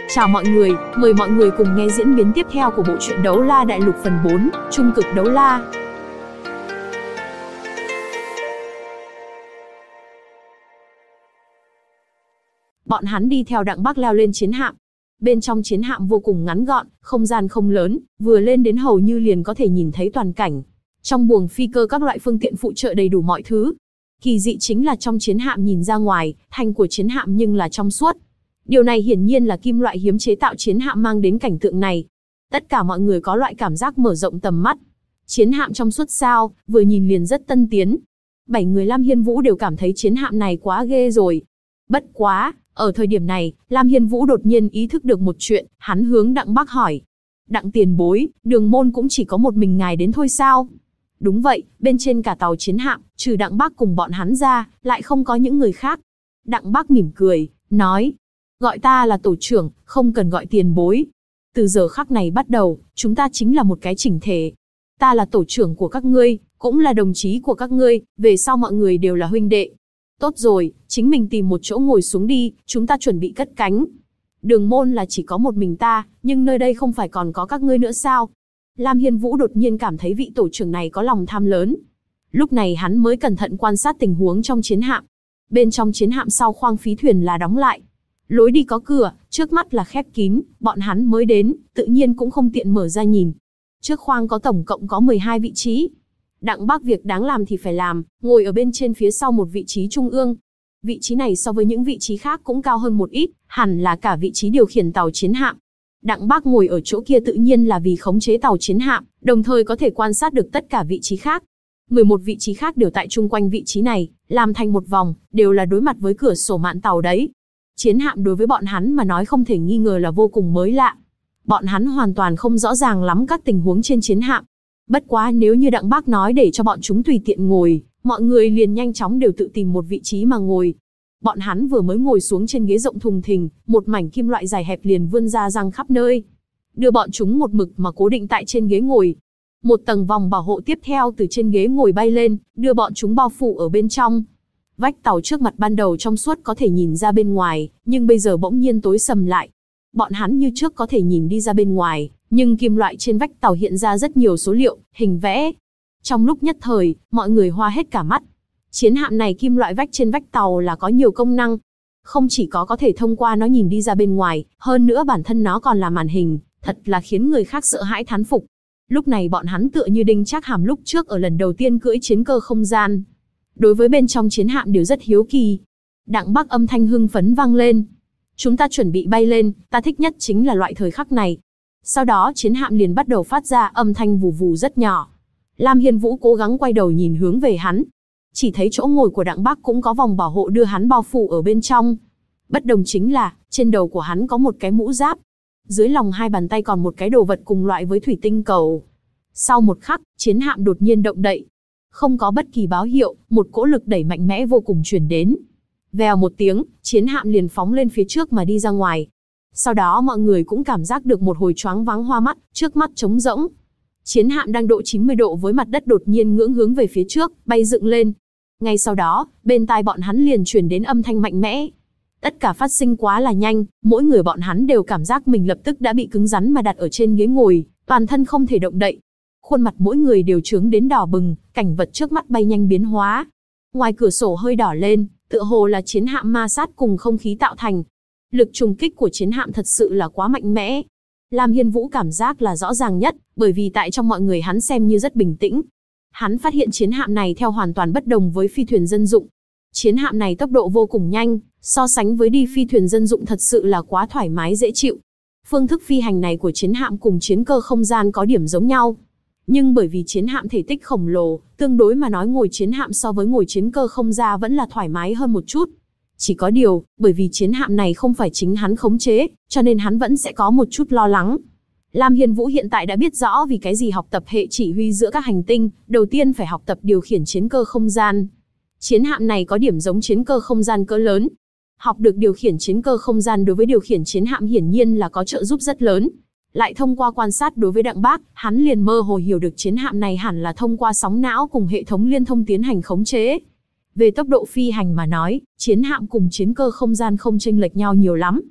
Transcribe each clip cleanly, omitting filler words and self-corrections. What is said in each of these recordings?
Chào mọi người, mời mọi người cùng nghe diễn biến tiếp theo của bộ truyện Đấu La Đại Lục phần 4, Trung cực đấu la. Bọn hắn đi theo Đặng Bắc leo lên chiến hạm. Bên trong chiến hạm vô cùng ngắn gọn, không gian không lớn, vừa lên đến hầu như liền có thể nhìn thấy toàn cảnh. Trong buồng phi cơ các loại phương tiện phụ trợ đầy đủ mọi thứ. Kỳ dị chính là trong chiến hạm nhìn ra ngoài, thành của chiến hạm nhưng là trong suốt. Điều này hiển nhiên là kim loại hiếm chế tạo chiến hạm mang đến cảnh tượng này. Tất cả mọi người có loại cảm giác mở rộng tầm mắt. Chiến hạm trong suốt sao, vừa nhìn liền rất tân tiến. 7 người Lam Hiên Vũ đều cảm thấy chiến hạm này quá ghê rồi. Bất quá, ở thời điểm này, Lam Hiên Vũ đột nhiên ý thức được một chuyện, hắn hướng Đặng Bắc hỏi. Đặng tiền bối, Đường Môn cũng chỉ có một mình ngài đến thôi sao? Đúng vậy, bên trên cả tàu chiến hạm, trừ Đặng Bắc cùng bọn hắn ra, lại không có những người khác. Đặng Bắc mỉm cười, nói. Gọi ta là tổ trưởng, không cần gọi tiền bối. Từ giờ khắc này bắt đầu, chúng ta chính là một cái chỉnh thể. Ta là tổ trưởng của các ngươi, cũng là đồng chí của các ngươi, về sau mọi người đều là huynh đệ. Tốt rồi, chính mình tìm một chỗ ngồi xuống đi, chúng ta chuẩn bị cất cánh. Đường Môn là chỉ có một mình ta, nhưng nơi đây không phải còn có các ngươi nữa sao? Lam Hiên Vũ đột nhiên cảm thấy vị tổ trưởng này có lòng tham lớn. Lúc này hắn mới cẩn thận quan sát tình huống trong chiến hạm. Bên trong chiến hạm sau khoang phí thuyền là đóng lại. Lối đi có cửa, trước mắt là khép kín, bọn hắn mới đến, tự nhiên cũng không tiện mở ra nhìn. Trước khoang có tổng cộng có 12 vị trí. Đặng Bắc việc đáng làm thì phải làm, ngồi ở bên trên phía sau một vị trí trung ương. Vị trí này so với những vị trí khác cũng cao hơn một ít, hẳn là cả vị trí điều khiển tàu chiến hạm. Đặng Bắc ngồi ở chỗ kia tự nhiên là vì khống chế tàu chiến hạm, đồng thời có thể quan sát được tất cả vị trí khác. 11 vị trí khác đều tại chung quanh vị trí này, làm thành một vòng, đều là đối mặt với cửa sổ mạn tàu đấy. Chiến hạm đối với bọn hắn mà nói không thể nghi ngờ là vô cùng mới lạ. Bọn hắn hoàn toàn không rõ ràng lắm các tình huống trên chiến hạm. Bất quá nếu như Đặng Bắc nói để cho bọn chúng tùy tiện ngồi, mọi người liền nhanh chóng đều tự tìm một vị trí mà ngồi. Bọn hắn vừa mới ngồi xuống trên ghế rộng thùng thình, một mảnh kim loại dài hẹp liền vươn ra răng khắp nơi. Đưa bọn chúng một mực mà cố định tại trên ghế ngồi. Một tầng vòng bảo hộ tiếp theo từ trên ghế ngồi bay lên, đưa bọn chúng bao phủ ở bên trong. Vách tàu trước mặt ban đầu trong suốt có thể nhìn ra bên ngoài, nhưng bây giờ bỗng nhiên tối sầm lại. Bọn hắn như trước có thể nhìn đi ra bên ngoài, nhưng kim loại trên vách tàu hiện ra rất nhiều số liệu, hình vẽ. Trong lúc nhất thời, mọi người hoa hết cả mắt. Chiến hạm này kim loại vách trên vách tàu là có nhiều công năng. Không chỉ có thể thông qua nó nhìn đi ra bên ngoài, hơn nữa bản thân nó còn là màn hình, thật là khiến người khác sợ hãi thán phục. Lúc này bọn hắn tựa như Đinh Trác Hàm lúc trước ở lần đầu tiên cưỡi chiến cơ không gian. Đối với bên trong chiến hạm đều rất hiếu kỳ. Đặng Bắc âm thanh hưng phấn vang lên. Chúng ta chuẩn bị bay lên, ta thích nhất chính là loại thời khắc này. Sau đó chiến hạm liền bắt đầu phát ra âm thanh vù vù rất nhỏ. Lam Hiên Vũ cố gắng quay đầu nhìn hướng về hắn. Chỉ thấy chỗ ngồi của Đặng Bắc cũng có vòng bảo hộ đưa hắn bao phủ ở bên trong. Bất đồng chính là, trên đầu của hắn có một cái mũ giáp. Dưới lòng hai bàn tay còn một cái đồ vật cùng loại với thủy tinh cầu. Sau một khắc, chiến hạm đột nhiên động đậy. Không có bất kỳ báo hiệu, một cỗ lực đẩy mạnh mẽ vô cùng truyền đến. Vèo một tiếng, chiến hạm liền phóng lên phía trước mà đi ra ngoài. Sau đó mọi người cũng cảm giác được một hồi choáng váng hoa mắt, trước mắt trống rỗng. Chiến hạm đang độ 90 độ với mặt đất đột nhiên ngưỡng hướng về phía trước, bay dựng lên. Ngay sau đó, bên tai bọn hắn liền truyền đến âm thanh mạnh mẽ. Tất cả phát sinh quá là nhanh, mỗi người bọn hắn đều cảm giác mình lập tức đã bị cứng rắn mà đặt ở trên ghế ngồi, toàn thân không thể động đậy. Khuôn mặt mỗi người đều trướng đến đỏ bừng, cảnh vật trước mắt bay nhanh biến hóa. Ngoài cửa sổ hơi đỏ lên, tựa hồ là chiến hạm ma sát cùng không khí tạo thành. Lực trùng kích của chiến hạm thật sự là quá mạnh mẽ. Lam Hiên Vũ cảm giác là rõ ràng nhất, bởi vì tại trong mọi người hắn xem như rất bình tĩnh. Hắn phát hiện chiến hạm này theo hoàn toàn bất đồng với phi thuyền dân dụng. Chiến hạm này tốc độ vô cùng nhanh, so sánh với đi phi thuyền dân dụng thật sự là quá thoải mái dễ chịu. Phương thức phi hành này của chiến hạm cùng chiến cơ không gian có điểm giống nhau. Nhưng bởi vì chiến hạm thể tích khổng lồ, tương đối mà nói ngồi chiến hạm so với ngồi chiến cơ không gian vẫn là thoải mái hơn một chút. Chỉ có điều, bởi vì chiến hạm này không phải chính hắn khống chế, cho nên hắn vẫn sẽ có một chút lo lắng. Lam Hiên Vũ hiện tại đã biết rõ vì cái gì học tập hệ chỉ huy giữa các hành tinh, đầu tiên phải học tập điều khiển chiến cơ không gian. Chiến hạm này có điểm giống chiến cơ không gian cỡ lớn. Học được điều khiển chiến cơ không gian đối với điều khiển chiến hạm hiển nhiên là có trợ giúp rất lớn. Lại thông qua quan sát đối với Đặng Bắc, hắn liền mơ hồ hiểu được chiến hạm này hẳn là thông qua sóng não cùng hệ thống liên thông tiến hành khống chế. Về tốc độ phi hành mà nói, chiến hạm cùng chiến cơ không gian không chênh lệch nhau nhiều lắm.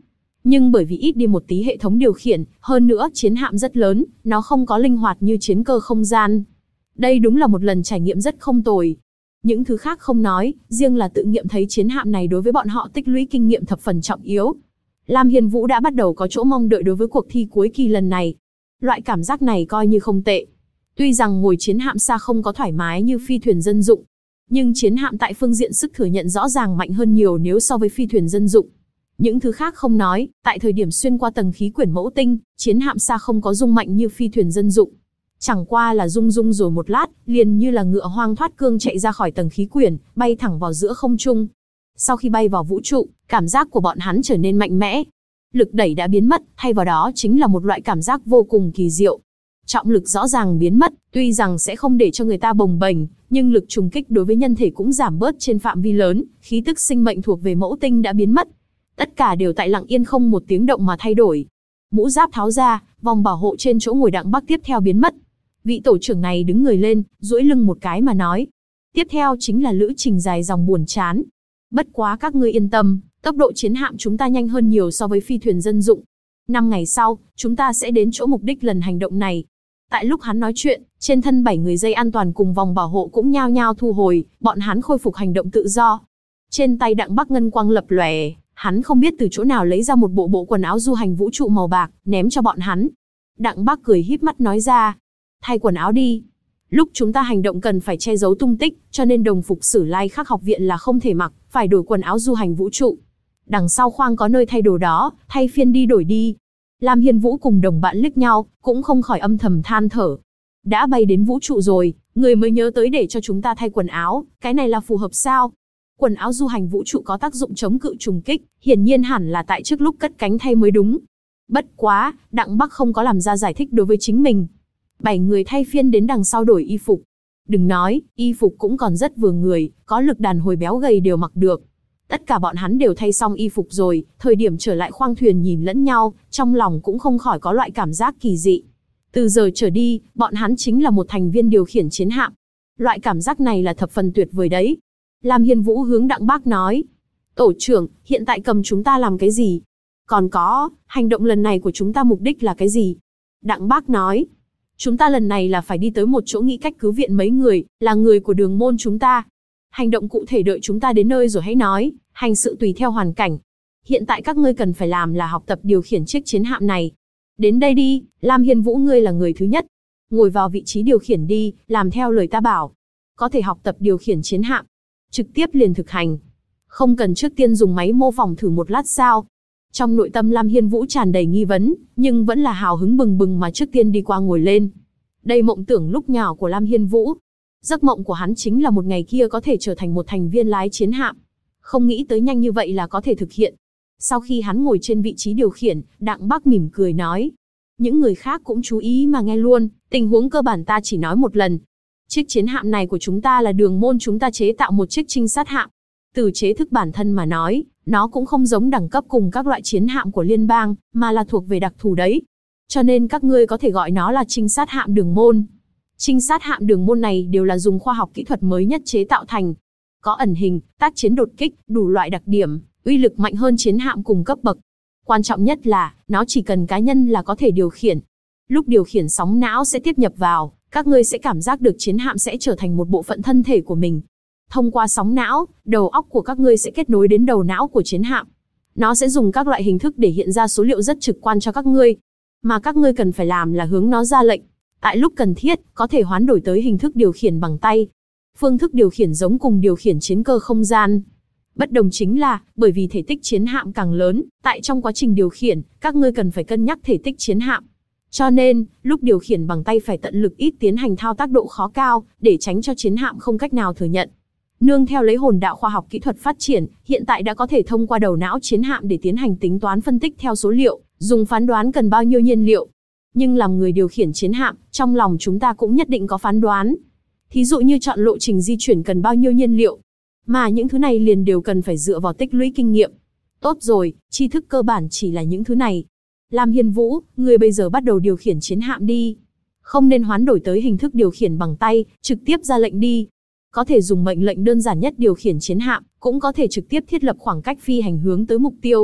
Nhưng bởi vì ít đi một tí hệ thống điều khiển, hơn nữa chiến hạm rất lớn, nó không có linh hoạt như chiến cơ không gian. Đây đúng là một lần trải nghiệm rất không tồi. Những thứ khác không nói, riêng là tự nghiệm thấy chiến hạm này đối với bọn họ tích lũy kinh nghiệm thập phần trọng yếu. Lam Hiên Vũ đã bắt đầu có chỗ mong đợi đối với cuộc thi cuối kỳ lần này. Loại cảm giác này coi như không tệ. Tuy rằng ngồi chiến hạm xa không có thoải mái như phi thuyền dân dụng, nhưng chiến hạm tại phương diện sức thừa nhận rõ ràng mạnh hơn nhiều nếu so với phi thuyền dân dụng. Những thứ khác không nói, tại thời điểm xuyên qua tầng khí quyển mẫu tinh, chiến hạm xa không có rung mạnh như phi thuyền dân dụng. Chẳng qua là rung rồi một lát, liền như là ngựa hoang thoát cương chạy ra khỏi tầng khí quyển, bay thẳng vào giữa không trung. Sau khi bay vào vũ trụ, cảm giác của bọn hắn trở nên mạnh mẽ. Lực đẩy đã biến mất, thay vào đó chính là một loại cảm giác vô cùng kỳ diệu. Trọng lực rõ ràng biến mất, tuy rằng sẽ không để cho người ta bồng bềnh, nhưng lực trùng kích đối với nhân thể cũng giảm bớt trên phạm vi lớn, khí tức sinh mệnh thuộc về mẫu tinh đã biến mất. Tất cả đều tại lặng yên không một tiếng động mà thay đổi. Mũ giáp tháo ra, vòng bảo hộ trên chỗ ngồi Đặng Bắc tiếp theo biến mất. Vị tổ trưởng này đứng người lên, duỗi lưng một cái mà nói. Tiếp theo chính là lữ trình dài dòng buồn chán. Bất quá các ngươi yên tâm, tốc độ chiến hạm chúng ta nhanh hơn nhiều so với phi thuyền dân dụng. 5 ngày sau, chúng ta sẽ đến chỗ mục đích lần hành động này. Tại lúc hắn nói chuyện, trên thân 7 người dây an toàn cùng vòng bảo hộ cũng nhao nhao thu hồi, bọn hắn khôi phục hành động tự do. Trên tay Đặng Bắc ngân quang lập lòe, hắn không biết từ chỗ nào lấy ra một bộ quần áo du hành vũ trụ màu bạc, ném cho bọn hắn. Đặng Bắc cười híp mắt nói ra, thay quần áo đi. Lúc chúng ta hành động cần phải che giấu tung tích, cho nên đồng phục Sử Lai Khắc học viện là không thể mặc, phải đổi quần áo du hành vũ trụ. Đằng sau khoang có nơi thay đồ đó, thay phiên đi đổi đi. Lam Hiên Vũ cùng đồng bạn liếc nhau, cũng không khỏi âm thầm than thở. Đã bay đến vũ trụ rồi, người mới nhớ tới để cho chúng ta thay quần áo, cái này là phù hợp sao? Quần áo du hành vũ trụ có tác dụng chống cự trùng kích, hiển nhiên hẳn là tại trước lúc cất cánh thay mới đúng. Bất quá, Đặng Bắc không có làm ra giải thích đối với chính mình. 7 người thay phiên đến đằng sau đổi y phục. Đừng nói, y phục cũng còn rất vừa người, có lực đàn hồi béo gầy đều mặc được. Tất cả bọn hắn đều thay xong y phục rồi, thời điểm trở lại khoang thuyền nhìn lẫn nhau, trong lòng cũng không khỏi có loại cảm giác kỳ dị. Từ giờ trở đi, bọn hắn chính là một thành viên điều khiển chiến hạm. Loại cảm giác này là thập phần tuyệt vời đấy. Lam Hiên Vũ hướng Đặng Bác nói. Tổ trưởng, hiện tại cầm chúng ta làm cái gì? Còn có, hành động lần này của chúng ta mục đích là cái gì? Đặng Bác nói. Chúng ta lần này là phải đi tới một chỗ nghĩ cách cứu viện mấy người, là người của đường môn chúng ta. Hành động cụ thể đợi chúng ta đến nơi rồi hãy nói, hành sự tùy theo hoàn cảnh. Hiện tại các ngươi cần phải làm là học tập điều khiển chiếc chiến hạm này. Đến đây đi, Lam Hiên Vũ ngươi là người thứ nhất. Ngồi vào vị trí điều khiển đi, làm theo lời ta bảo. Có thể học tập điều khiển chiến hạm. Trực tiếp liền thực hành. Không cần trước tiên dùng máy mô phỏng thử một lát sao? Trong nội tâm Lam Hiên Vũ tràn đầy nghi vấn, nhưng vẫn là hào hứng bừng bừng mà trước tiên đi qua ngồi lên. Đây mộng tưởng lúc nhỏ của Lam Hiên Vũ. Giấc mộng của hắn chính là một ngày kia có thể trở thành một thành viên lái chiến hạm. Không nghĩ tới nhanh như vậy là có thể thực hiện. Sau khi hắn ngồi trên vị trí điều khiển, Đặng Bắc mỉm cười nói. Những người khác cũng chú ý mà nghe luôn, tình huống cơ bản ta chỉ nói một lần. Chiếc chiến hạm này của chúng ta là đường môn chúng ta chế tạo một chiếc trinh sát hạm. Từ chế thức bản thân mà nói, nó cũng không giống đẳng cấp cùng các loại chiến hạm của liên bang, mà là thuộc về đặc thù đấy. Cho nên các ngươi có thể gọi nó là trinh sát hạm đường môn. Trinh sát hạm đường môn này đều là dùng khoa học kỹ thuật mới nhất chế tạo thành. Có ẩn hình, tác chiến đột kích, đủ loại đặc điểm, uy lực mạnh hơn chiến hạm cùng cấp bậc. Quan trọng nhất là, nó chỉ cần cá nhân là có thể điều khiển. Lúc điều khiển sóng não sẽ tiếp nhập vào, các ngươi sẽ cảm giác được chiến hạm sẽ trở thành một bộ phận thân thể của mình. Thông qua sóng não, đầu óc của các ngươi sẽ kết nối đến đầu não của chiến hạm. Nó sẽ dùng các loại hình thức để hiện ra số liệu rất trực quan cho các ngươi. Mà các ngươi cần phải làm là hướng nó ra lệnh. Tại lúc cần thiết, có thể hoán đổi tới hình thức điều khiển bằng tay. Phương thức điều khiển giống cùng điều khiển chiến cơ không gian. Bất đồng chính là, bởi vì thể tích chiến hạm càng lớn, tại trong quá trình điều khiển, các ngươi cần phải cân nhắc thể tích chiến hạm. Cho nên, lúc điều khiển bằng tay phải tận lực ít tiến hành thao tác độ khó cao, để tránh cho chiến hạm không cách nào thừa nhận. Nương theo lấy hồn đạo khoa học kỹ thuật phát triển, hiện tại đã có thể thông qua đầu não chiến hạm để tiến hành tính toán phân tích theo số liệu, dùng phán đoán cần bao nhiêu nhiên liệu. Nhưng làm người điều khiển chiến hạm, trong lòng chúng ta cũng nhất định có phán đoán. Thí dụ như chọn lộ trình di chuyển cần bao nhiêu nhiên liệu. Mà những thứ này liền đều cần phải dựa vào tích lũy kinh nghiệm. Tốt rồi, tri thức cơ bản chỉ là những thứ này. Lam Hiên Vũ, người bây giờ bắt đầu điều khiển chiến hạm đi. Không nên hoán đổi tới hình thức điều khiển bằng tay, trực tiếp ra lệnh đi. Có thể dùng mệnh lệnh đơn giản nhất điều khiển chiến hạm, cũng có thể trực tiếp thiết lập khoảng cách phi hành hướng tới mục tiêu.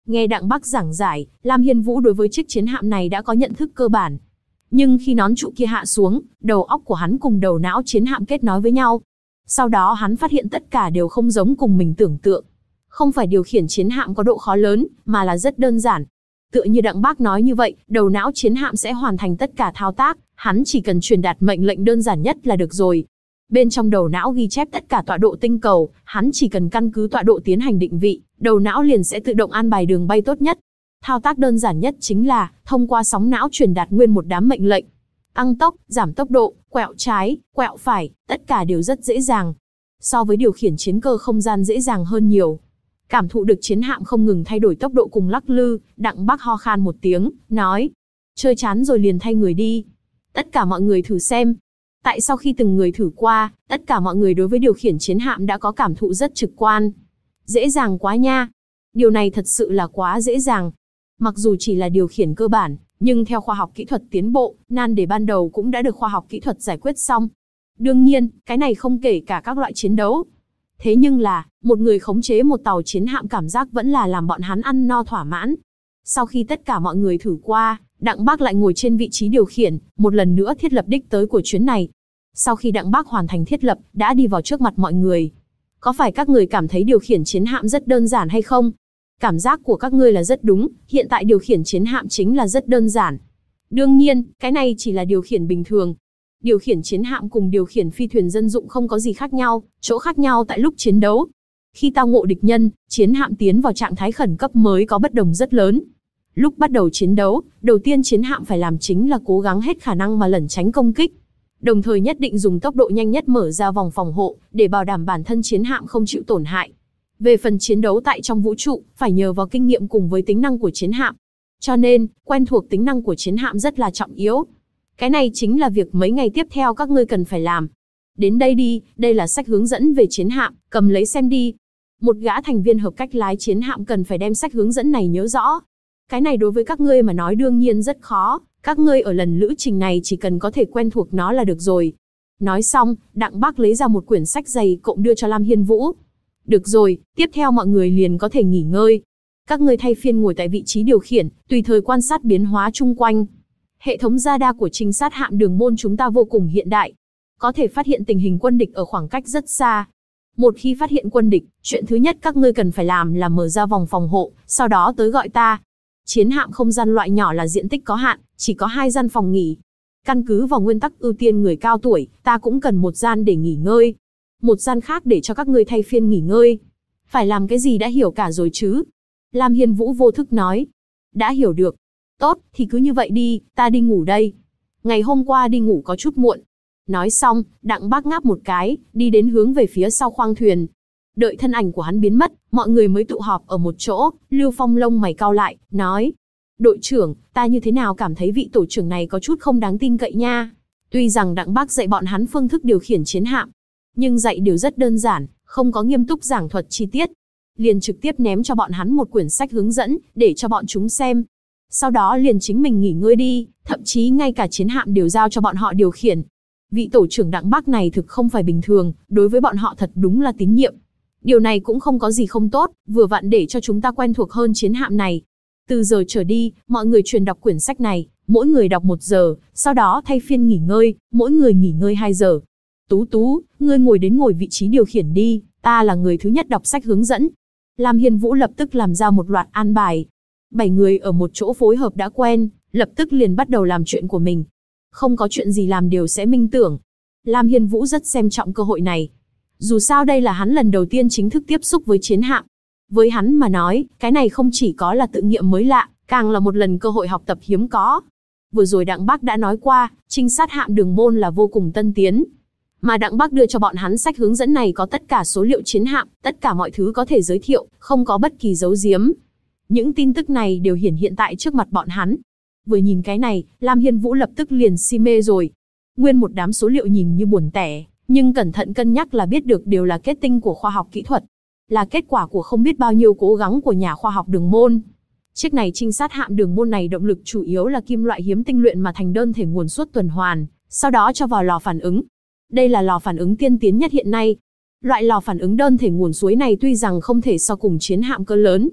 Nghe Đặng Bắc giảng giải, Lam Hiên Vũ đối với chiếc chiến hạm này đã có nhận thức cơ bản. Nhưng khi nón trụ kia hạ xuống, đầu óc của hắn cùng đầu não chiến hạm kết nối với nhau. Sau đó hắn phát hiện tất cả đều không giống cùng mình tưởng tượng. Không phải điều khiển chiến hạm có độ khó lớn, mà là rất đơn giản. Tựa như Đặng Bác nói như vậy, đầu não chiến hạm sẽ hoàn thành tất cả thao tác, hắn chỉ cần truyền đạt mệnh lệnh đơn giản nhất là được rồi. Bên trong đầu não ghi chép tất cả tọa độ tinh cầu, hắn chỉ cần căn cứ tọa độ tiến hành định vị, đầu não liền sẽ tự động an bài đường bay tốt nhất. Thao tác đơn giản nhất chính là thông qua sóng não truyền đạt nguyên một đám mệnh lệnh. Tăng tốc, giảm tốc độ, quẹo trái, quẹo phải, tất cả đều rất dễ dàng. So với điều khiển chiến cơ không gian dễ dàng hơn nhiều. Cảm thụ được chiến hạm không ngừng thay đổi tốc độ cùng lắc lư, Đặng Bắc ho khan một tiếng, nói: chơi chán rồi liền thay người đi. Tất cả mọi người thử xem. Tại sau khi từng người thử qua, tất cả mọi người đối với điều khiển chiến hạm đã có cảm thụ rất trực quan. Dễ dàng quá nha. Điều này thật sự là quá dễ dàng. Mặc dù chỉ là điều khiển cơ bản, nhưng theo khoa học kỹ thuật tiến bộ, nan đề ban đầu cũng đã được khoa học kỹ thuật giải quyết xong. Đương nhiên, cái này không kể cả các loại chiến đấu. Thế nhưng là, một người khống chế một tàu chiến hạm cảm giác vẫn là làm bọn hắn ăn no thỏa mãn. Sau khi tất cả mọi người thử qua, Đặng Bác lại ngồi trên vị trí điều khiển, một lần nữa thiết lập đích tới của chuyến này. Sau khi Đặng Bác hoàn thành thiết lập, đã đi vào trước mặt mọi người. Có phải các người cảm thấy điều khiển chiến hạm rất đơn giản hay không? Cảm giác của các ngươi là rất đúng, hiện tại điều khiển chiến hạm chính là rất đơn giản. Đương nhiên, cái này chỉ là điều khiển bình thường. Điều khiển chiến hạm cùng điều khiển phi thuyền dân dụng không có gì khác nhau, chỗ khác nhau tại lúc chiến đấu. Khi tao ngộ địch nhân, chiến hạm tiến vào trạng thái khẩn cấp mới có bất đồng rất lớn. Lúc bắt đầu chiến đấu, đầu tiên chiến hạm phải làm chính là cố gắng hết khả năng mà lẩn tránh công kích. Đồng thời nhất định dùng tốc độ nhanh nhất mở ra vòng phòng hộ, để bảo đảm bản thân chiến hạm không chịu tổn hại. Về phần chiến đấu tại trong vũ trụ, phải nhờ vào kinh nghiệm cùng với tính năng của chiến hạm. Cho nên, quen thuộc tính năng của chiến hạm rất là trọng yếu. Cái này chính là việc mấy ngày tiếp theo các ngươi cần phải làm. Đến đây đi, đây là sách hướng dẫn về chiến hạm, cầm lấy xem đi. Một gã thành viên hợp cách lái chiến hạm cần phải đem sách hướng dẫn này nhớ rõ. Cái này đối với các ngươi mà nói đương nhiên rất khó, các ngươi ở lần lữ trình này chỉ cần có thể quen thuộc nó là được rồi. Nói xong, Đặng Bác lấy ra một quyển sách dày cộm đưa cho Lam Hiên Vũ. Được rồi, tiếp theo mọi người liền có thể nghỉ ngơi. Các ngươi thay phiên ngồi tại vị trí điều khiển, tùy thời quan sát biến hóa chung quanh. Hệ thống radar của trinh sát hạm Đường Môn chúng ta vô cùng hiện đại. Có thể phát hiện tình hình quân địch ở khoảng cách rất xa. Một khi phát hiện quân địch, chuyện thứ nhất các ngươi cần phải làm là mở ra vòng phòng hộ, sau đó tới gọi ta. Chiến hạm không gian loại nhỏ là diện tích có hạn, chỉ có 2 gian phòng nghỉ. Căn cứ vào nguyên tắc ưu tiên người cao tuổi, ta cũng cần một gian để nghỉ ngơi. Một gian khác để cho các ngươi thay phiên nghỉ ngơi. Phải làm cái gì đã hiểu cả rồi chứ? Lam Hiên Vũ vô thức nói. Đã hiểu được. Tốt, thì cứ như vậy đi, ta đi ngủ đây. Ngày hôm qua đi ngủ có chút muộn. Nói xong, Đặng Bác ngáp một cái, đi đến hướng về phía sau khoang thuyền. Đợi thân ảnh của hắn biến mất, mọi người mới tụ họp ở một chỗ, Lưu Phong lông mày cau lại, nói. Đội trưởng, ta như thế nào cảm thấy vị tổ trưởng này có chút không đáng tin cậy nha. Tuy rằng Đặng Bác dạy bọn hắn phương thức điều khiển chiến hạm, nhưng dạy đều rất đơn giản, không có nghiêm túc giảng thuật chi tiết. Liền trực tiếp ném cho bọn hắn một quyển sách hướng dẫn, để cho bọn chúng xem. Sau đó liền chính mình nghỉ ngơi đi, thậm chí ngay cả chiến hạm đều giao cho bọn họ điều khiển. Vị tổ trưởng Đặng Bác này thực không phải bình thường, đối với bọn họ thật đúng là tín nhiệm. Điều này cũng không có gì không tốt, vừa vặn để cho chúng ta quen thuộc hơn chiến hạm này. Từ giờ trở đi, mọi người truyền đọc quyển sách này, mỗi người đọc 1 giờ, sau đó thay phiên nghỉ ngơi, mỗi người nghỉ ngơi 2 giờ. Tú Tú, ngươi ngồi vị trí điều khiển đi, ta là người thứ nhất đọc sách hướng dẫn. Lam Hiên Vũ lập tức làm ra một loạt an bài. 7 người ở một chỗ phối hợp đã quen, lập tức liền bắt đầu làm chuyện của mình. Không có chuyện gì làm đều sẽ minh tưởng. Lam Hiên Vũ rất xem trọng cơ hội này. Dù sao đây là hắn lần đầu tiên chính thức tiếp xúc với chiến hạm. Với hắn mà nói, cái này không chỉ có là tự nghiệm mới lạ, càng là một lần cơ hội học tập hiếm có. Vừa rồi Đặng Bác đã nói qua, trinh sát hạm Đường Môn là vô cùng tân tiến. Mà Đặng Bác đưa cho bọn hắn sách hướng dẫn này có tất cả số liệu chiến hạm, tất cả mọi thứ có thể giới thiệu, không có bất kỳ giấu giếm. Những tin tức này đều hiển hiện tại trước mặt bọn hắn. Vừa nhìn cái này, Lam Hiên Vũ lập tức liền si mê rồi. Nguyên một đám số liệu nhìn như buồn tẻ, nhưng cẩn thận cân nhắc là biết được đều là kết tinh của khoa học kỹ thuật. Là kết quả của không biết bao nhiêu cố gắng của nhà khoa học Đường Môn. Chiếc này trinh sát hạm Đường Môn này động lực chủ yếu là kim loại hiếm tinh luyện mà thành đơn thể nguồn suất tuần hoàn, sau đó cho vào lò phản ứng. Đây là lò phản ứng tiên tiến nhất hiện nay. Loại lò phản ứng đơn thể nguồn suối này tuy rằng không thể so cùng chiến hạm cỡ lớn,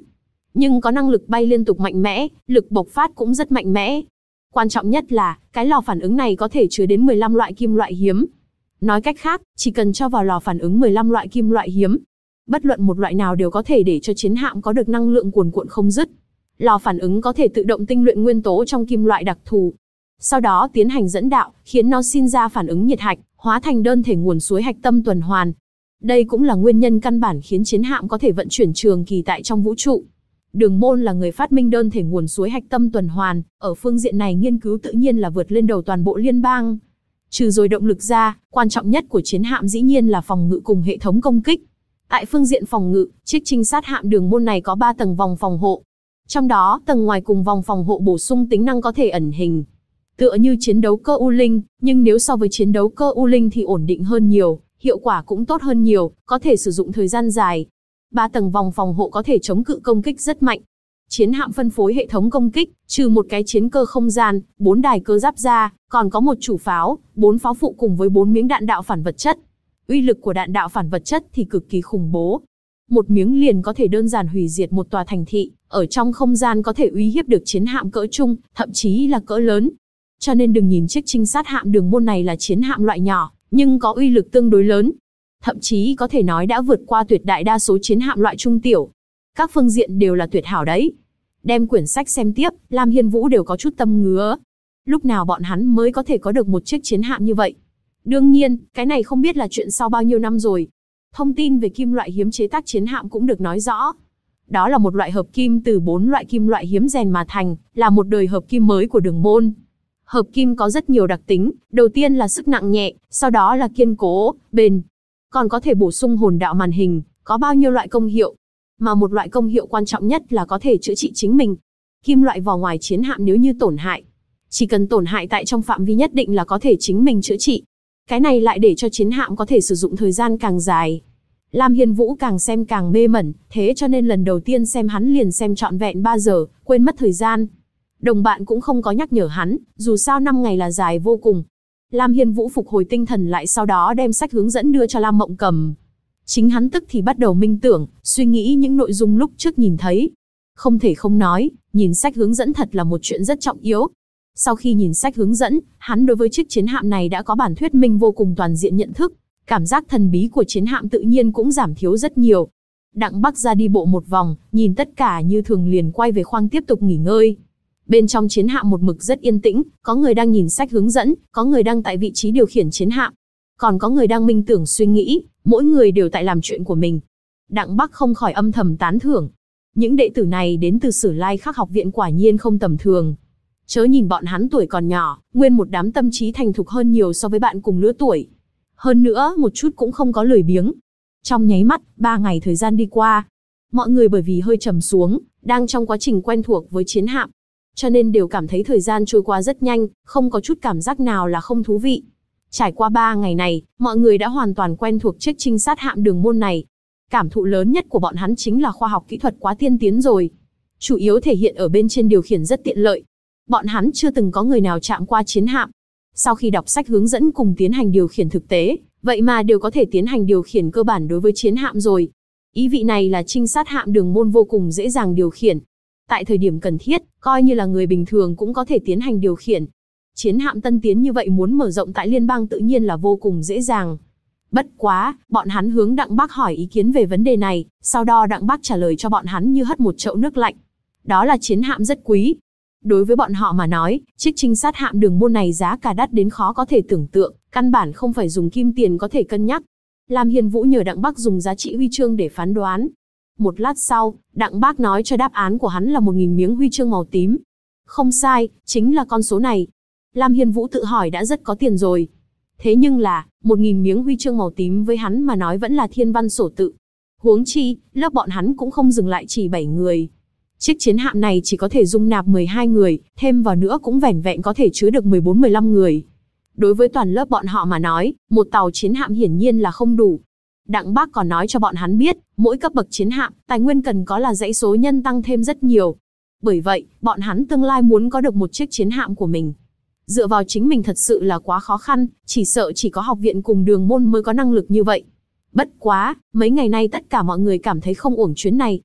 nhưng có năng lực bay liên tục mạnh mẽ, lực bộc phát cũng rất mạnh mẽ. Quan trọng nhất là, cái lò phản ứng này có thể chứa đến 15 loại kim loại hiếm. Nói cách khác, chỉ cần cho vào lò phản ứng 15 loại kim loại hiếm, bất luận một loại nào đều có thể để cho chiến hạm có được năng lượng cuồn cuộn không dứt. Lò phản ứng có thể tự động tinh luyện nguyên tố trong kim loại đặc thù, sau đó tiến hành dẫn đạo, khiến nó sinh ra phản ứng nhiệt hạch, hóa thành đơn thể nguồn suối hạch tâm tuần hoàn. Đây cũng là nguyên nhân căn bản khiến chiến hạm có thể vận chuyển trường kỳ tại trong vũ trụ. Đường Môn là người phát minh đơn thể nguồn suối hạch tâm tuần hoàn, ở phương diện này nghiên cứu tự nhiên là vượt lên đầu toàn bộ liên bang. Trừ rồi động lực ra, quan trọng nhất của chiến hạm dĩ nhiên là phòng ngự cùng hệ thống công kích. Tại phương diện phòng ngự, chiếc trinh sát hạm Đường Môn này có 3 tầng vòng phòng hộ. Trong đó, tầng ngoài cùng vòng phòng hộ bổ sung tính năng có thể ẩn hình, tựa như chiến đấu cơ U Linh, nhưng nếu so với chiến đấu cơ U Linh thì ổn định hơn nhiều, hiệu quả cũng tốt hơn nhiều, có thể sử dụng thời gian dài. 3 tầng vòng phòng hộ có thể chống cự công kích rất mạnh. Chiến hạm phân phối hệ thống công kích, trừ một cái chiến cơ không gian, 4 đài cơ giáp ra, còn có một chủ pháo, 4 pháo phụ cùng với 4 miếng đạn đạo phản vật chất. Uy lực của đạn đạo phản vật chất thì cực kỳ khủng bố. Một miếng liền có thể đơn giản hủy diệt một tòa thành thị, ở trong không gian có thể uy hiếp được chiến hạm cỡ trung, thậm chí là cỡ lớn. Cho nên đừng nhìn chiếc trinh sát hạm Đường Môn này là chiến hạm loại nhỏ, nhưng có uy lực tương đối lớn. Thậm chí có thể nói đã vượt qua tuyệt đại đa số chiến hạm loại trung tiểu. Các phương diện đều là tuyệt hảo đấy. Đem quyển sách xem tiếp, Lam Hiên Vũ đều có chút tâm ngứa. Lúc nào bọn hắn mới có thể có được một chiếc chiến hạm như vậy? Đương nhiên, cái này không biết là chuyện sau bao nhiêu năm rồi. Thông tin về kim loại hiếm chế tác chiến hạm cũng được nói rõ. Đó là một loại hợp kim từ 4 loại kim loại hiếm rèn mà thành, là một đời hợp kim mới của Đường Môn. Hợp kim có rất nhiều đặc tính, đầu tiên là sức nặng nhẹ, sau đó là kiên cố, bền. Còn có thể bổ sung hồn đạo màn hình, có bao nhiêu loại công hiệu. Mà một loại công hiệu quan trọng nhất là có thể chữa trị chính mình. Kim loại vỏ ngoài chiến hạm nếu như tổn hại, chỉ cần tổn hại tại trong phạm vi nhất định là có thể chính mình chữa trị. Cái này lại để cho chiến hạm có thể sử dụng thời gian càng dài. Lam Hiên Vũ càng xem càng mê mẩn, thế cho nên lần đầu tiên xem hắn liền xem trọn vẹn 3 giờ, quên mất thời gian. Đồng bạn cũng không có nhắc nhở hắn, dù sao 5 ngày là dài vô cùng. Lam Hiên Vũ phục hồi tinh thần lại, sau đó đem sách hướng dẫn đưa cho Lam Mộng Cầm. Chính hắn tức thì bắt đầu minh tưởng, suy nghĩ những nội dung lúc trước nhìn thấy. Không thể không nói, nhìn sách hướng dẫn thật là một chuyện rất trọng yếu. Sau khi nhìn sách hướng dẫn, hắn đối với chiếc chiến hạm này đã có bản thuyết minh vô cùng toàn diện nhận thức. Cảm giác thần bí của chiến hạm tự nhiên cũng giảm thiếu rất nhiều. Đặng Bắc ra đi bộ một vòng, nhìn tất cả như thường liền quay về khoang tiếp tục nghỉ ngơi. Bên trong chiến hạm một mực rất yên tĩnh, có người đang nhìn sách hướng dẫn, có người đang tại vị trí điều khiển chiến hạm. Còn có người đang minh tưởng suy nghĩ, mỗi người đều tại làm chuyện của mình. Đặng Bắc không khỏi âm thầm tán thưởng. Những đệ tử này đến từ Sử Lai Khắc học viện quả nhiên không tầm thường. Chớ nhìn bọn hắn tuổi còn nhỏ, nguyên một đám tâm trí thành thục hơn nhiều so với bạn cùng lứa tuổi. Hơn nữa, một chút cũng không có lười biếng. Trong nháy mắt, 3 ngày thời gian đi qua. Mọi người bởi vì hơi trầm xuống, đang trong quá trình quen thuộc với chiến hạm. Cho nên đều cảm thấy thời gian trôi qua rất nhanh, không có chút cảm giác nào là không thú vị. Trải qua 3 ngày này, mọi người đã hoàn toàn quen thuộc chiếc trinh sát hạm Đường Môn này. Cảm thụ lớn nhất của bọn hắn chính là khoa học kỹ thuật quá tiên tiến rồi. Chủ yếu thể hiện ở bên trên điều khiển rất tiện lợi. Bọn hắn chưa từng có người nào chạm qua chiến hạm. Sau khi đọc sách hướng dẫn cùng tiến hành điều khiển thực tế, vậy mà đều có thể tiến hành điều khiển cơ bản đối với chiến hạm rồi. Ý vị này là trinh sát hạm Đường Môn vô cùng dễ dàng điều khiển. Tại thời điểm cần thiết, coi như là người bình thường cũng có thể tiến hành điều khiển. Chiến hạm tân tiến như vậy muốn mở rộng tại liên bang tự nhiên là vô cùng dễ dàng. Bất quá, bọn hắn hướng Đặng Bắc hỏi ý kiến về vấn đề này, sau đó Đặng Bắc trả lời cho bọn hắn như hất một chậu nước lạnh. Đó là chiến hạm rất quý. Đối với bọn họ mà nói, chiếc trinh sát hạm Đường Môn này giá cả đắt đến khó có thể tưởng tượng, căn bản không phải dùng kim tiền có thể cân nhắc. Lam Hiên Vũ nhờ Đặng Bắc dùng giá trị huy chương để phán đoán. Một lát sau, Đặng Bắc nói cho đáp án của hắn là 1000 miếng huy chương màu tím. Không sai, chính là con số này. Lam Hiên Vũ tự hỏi đã rất có tiền rồi. Thế nhưng là, 1000 miếng huy chương màu tím với hắn mà nói vẫn là thiên văn sổ tự. Huống chi, lớp bọn hắn cũng không dừng lại chỉ 7 người. Chiếc chiến hạm này chỉ có thể dung nạp 12 người, thêm vào nữa cũng vẻn vẹn có thể chứa được 14-15 người. Đối với toàn lớp bọn họ mà nói, một tàu chiến hạm hiển nhiên là không đủ. Đặng Bắc còn nói cho bọn hắn biết, mỗi cấp bậc chiến hạm, tài nguyên cần có là dãy số nhân tăng thêm rất nhiều. Bởi vậy, bọn hắn tương lai muốn có được một chiếc chiến hạm của mình. Dựa vào chính mình thật sự là quá khó khăn, chỉ sợ chỉ có học viện cùng Đường Môn mới có năng lực như vậy. Bất quá, mấy ngày nay tất cả mọi người cảm thấy không uổng chuyến này.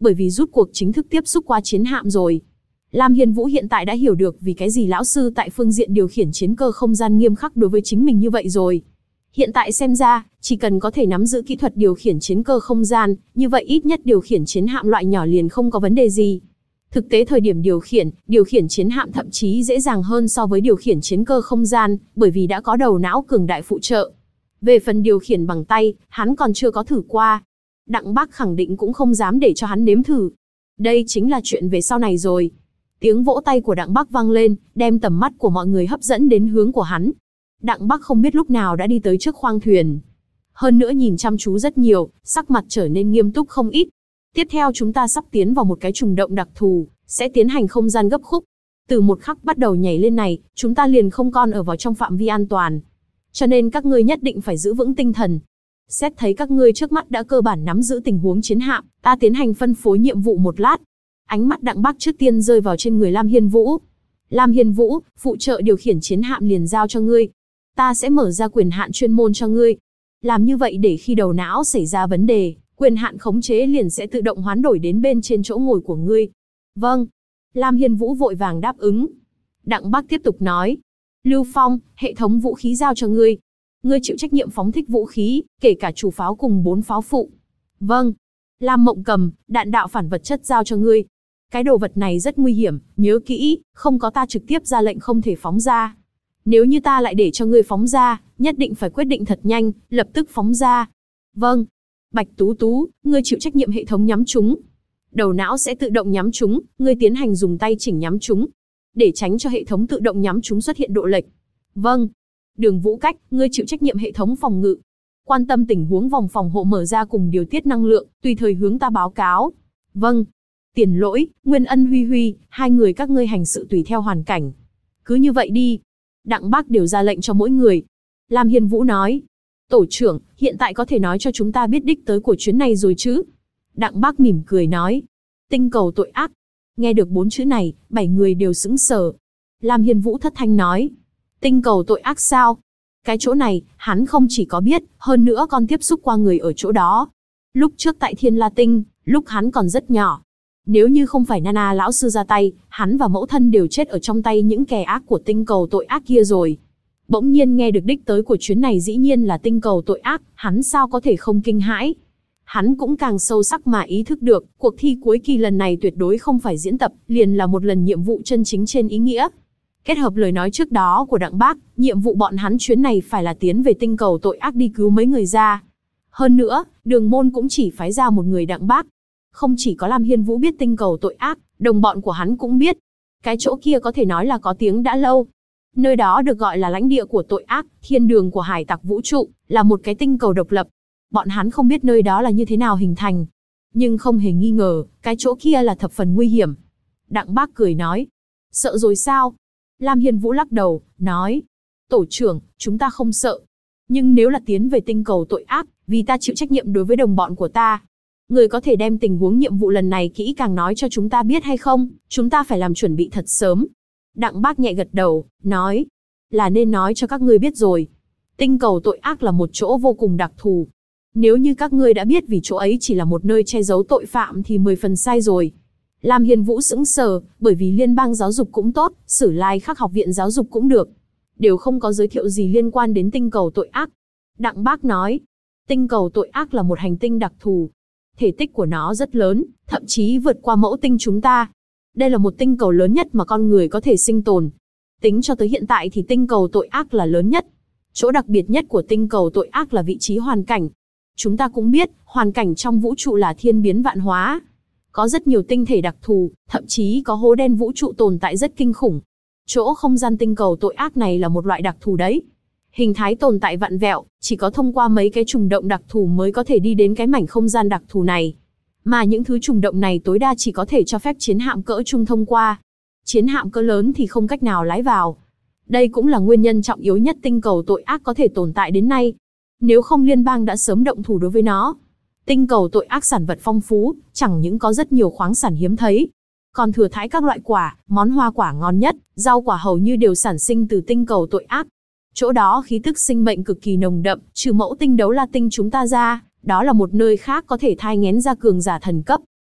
bởi vì rút cuộc chính thức tiếp xúc qua chiến hạm rồi. Lam Hiên Vũ hiện tại đã hiểu được vì cái gì lão sư tại phương diện điều khiển chiến cơ không gian nghiêm khắc đối với chính mình như vậy rồi. Hiện tại xem ra, chỉ cần có thể nắm giữ kỹ thuật điều khiển chiến cơ không gian, như vậy ít nhất điều khiển chiến hạm loại nhỏ liền không có vấn đề gì. Thực tế thời điểm điều khiển chiến hạm thậm chí dễ dàng hơn so với điều khiển chiến cơ không gian, bởi vì đã có đầu não cường đại phụ trợ. Về phần điều khiển bằng tay, hắn còn chưa có thử qua. Đặng Bác khẳng định cũng không dám để cho hắn nếm thử. Đây chính là chuyện về sau này rồi. Tiếng vỗ tay của Đặng Bác vang lên, đem tầm mắt của mọi người hấp dẫn đến hướng của hắn. Đặng Bác không biết lúc nào đã đi tới trước khoang thuyền. Hơn nữa nhìn chăm chú rất nhiều, sắc mặt trở nên nghiêm túc không ít. Tiếp theo chúng ta sắp tiến vào một cái trùng động đặc thù, sẽ tiến hành không gian gấp khúc. Từ một khắc bắt đầu nhảy lên này, chúng ta liền không còn ở vào trong phạm vi an toàn. Cho nên các ngươi nhất định phải giữ vững tinh thần. Xét thấy các ngươi trước mắt đã cơ bản nắm giữ tình huống chiến hạm, ta tiến hành phân phối nhiệm vụ một lát. Ánh mắt Đặng Bác trước tiên rơi vào trên người Lam Hiên Vũ. Lam Hiên Vũ, phụ trợ điều khiển chiến hạm liền giao cho ngươi. Ta sẽ mở ra quyền hạn chuyên môn cho ngươi. Làm như vậy để khi đầu não xảy ra vấn đề, quyền hạn khống chế liền sẽ tự động hoán đổi đến bên trên chỗ ngồi của ngươi. Vâng. Lam Hiên Vũ vội vàng đáp ứng. Đặng Bác tiếp tục nói. Lưu Phong, hệ thống vũ khí giao cho ngươi. Ngươi chịu trách nhiệm phóng thích vũ khí, kể cả chủ pháo cùng 4 pháo phụ. Vâng. Lam Mộng Cầm, đạn đạo phản vật chất giao cho ngươi. Cái đồ vật này rất nguy hiểm, nhớ kỹ, không có ta trực tiếp ra lệnh không thể phóng ra. Nếu như ta lại để cho ngươi phóng ra, nhất định phải quyết định thật nhanh, lập tức phóng ra. Vâng. Bạch Tú Tú, ngươi chịu trách nhiệm hệ thống nhắm trúng. Đầu não sẽ tự động nhắm trúng, ngươi tiến hành dùng tay chỉnh nhắm trúng, để tránh cho hệ thống tự động nhắm trúng xuất hiện độ lệch. Vâng. Đường Vũ Cách, ngươi chịu trách nhiệm hệ thống phòng ngự. Quan tâm tình huống vòng phòng hộ mở ra cùng điều tiết năng lượng, tùy thời hướng ta báo cáo. Vâng. Tiền Lỗi, Nguyên Ân Huy Huy, hai người các ngươi hành sự tùy theo hoàn cảnh. Cứ như vậy đi. Đặng Bác đều ra lệnh cho mỗi người. Lam Hiên Vũ nói. Tổ trưởng, hiện tại có thể nói cho chúng ta biết đích tới của chuyến này rồi chứ? Đặng Bác mỉm cười nói. Tinh cầu tội ác. Nghe được 4 chữ này, 7 người đều sững sờ. Lam Hiên Vũ thất thanh nói. Tinh cầu tội ác sao? Cái chỗ này, hắn không chỉ có biết, hơn nữa còn tiếp xúc qua người ở chỗ đó. Lúc trước tại Thiên La Tinh, lúc hắn còn rất nhỏ. Nếu như không phải Nana lão sư ra tay, hắn và mẫu thân đều chết ở trong tay những kẻ ác của tinh cầu tội ác kia rồi. Bỗng nhiên nghe được đích tới của chuyến này dĩ nhiên là tinh cầu tội ác, hắn sao có thể không kinh hãi. Hắn cũng càng sâu sắc mà ý thức được, cuộc thi cuối kỳ lần này tuyệt đối không phải diễn tập, liền là một lần nhiệm vụ chân chính trên ý nghĩa. Kết hợp lời nói trước đó của Đặng Bác, nhiệm vụ bọn hắn chuyến này phải là tiến về tinh cầu tội ác đi cứu mấy người ra. Hơn nữa, Đường Môn cũng chỉ phái ra một người Đặng Bác. Không chỉ có Lam Hiên Vũ biết tinh cầu tội ác, đồng bọn của hắn cũng biết. Cái chỗ kia có thể nói là có tiếng đã lâu. Nơi đó được gọi là lãnh địa của tội ác, thiên đường của hải tặc vũ trụ, là một cái tinh cầu độc lập. Bọn hắn không biết nơi đó là như thế nào hình thành. Nhưng không hề nghi ngờ, cái chỗ kia là thập phần nguy hiểm. Đặng Bác cười nói. Sợ rồi sao? Lam Hiên Vũ lắc đầu, nói. Tổ trưởng, chúng ta không sợ. Nhưng nếu là tiến về tinh cầu tội ác, vì ta chịu trách nhiệm đối với đồng bọn của ta. Người có thể đem tình huống nhiệm vụ lần này kỹ càng nói cho chúng ta biết hay không? Chúng ta phải làm chuẩn bị thật sớm. Đặng Bác nhẹ gật đầu, nói. Là nên nói cho các ngươi biết rồi. Tinh cầu tội ác là một chỗ vô cùng đặc thù. Nếu như các ngươi đã biết vì chỗ ấy chỉ là một nơi che giấu tội phạm thì 10 phần sai rồi. Lam Hiên Vũ sững sờ, bởi vì liên bang giáo dục cũng tốt, Sử Lai Khắc học viện giáo dục cũng được. Đều không có giới thiệu gì liên quan đến tinh cầu tội ác. Đặng Bác nói. Tinh cầu tội ác là một hành tinh đặc thù. Thể tích của nó rất lớn, thậm chí vượt qua mẫu tinh chúng ta. Đây là một tinh cầu lớn nhất mà con người có thể sinh tồn. Tính cho tới hiện tại thì tinh cầu tội ác là lớn nhất. Chỗ đặc biệt nhất của tinh cầu tội ác là vị trí hoàn cảnh. Chúng ta cũng biết, hoàn cảnh trong vũ trụ là thiên biến vạn hóa. Có rất nhiều tinh thể đặc thù, thậm chí có hố đen vũ trụ tồn tại rất kinh khủng. Chỗ không gian tinh cầu tội ác này là một loại đặc thù đấy. Hình thái tồn tại vặn vẹo, chỉ có thông qua mấy cái trùng động đặc thù mới có thể đi đến cái mảnh không gian đặc thù này. Mà những thứ trùng động này tối đa chỉ có thể cho phép chiến hạm cỡ trung thông qua. Chiến hạm cỡ lớn thì không cách nào lái vào. Đây cũng là nguyên nhân trọng yếu nhất tinh cầu tội ác có thể tồn tại đến nay. Nếu không liên bang đã sớm động thủ đối với nó. Tinh cầu tội ác sản vật phong phú, chẳng những có rất nhiều khoáng sản hiếm thấy. Còn thừa thãi các loại quả, món hoa quả ngon nhất, rau quả hầu như đều sản sinh từ tinh cầu tội ác. Chỗ đó khí tức sinh mệnh cực kỳ nồng đậm, trừ mẫu tinh Đấu La Tinh chúng ta ra, đó là một nơi khác có thể thai nghén ra cường giả thần cấp.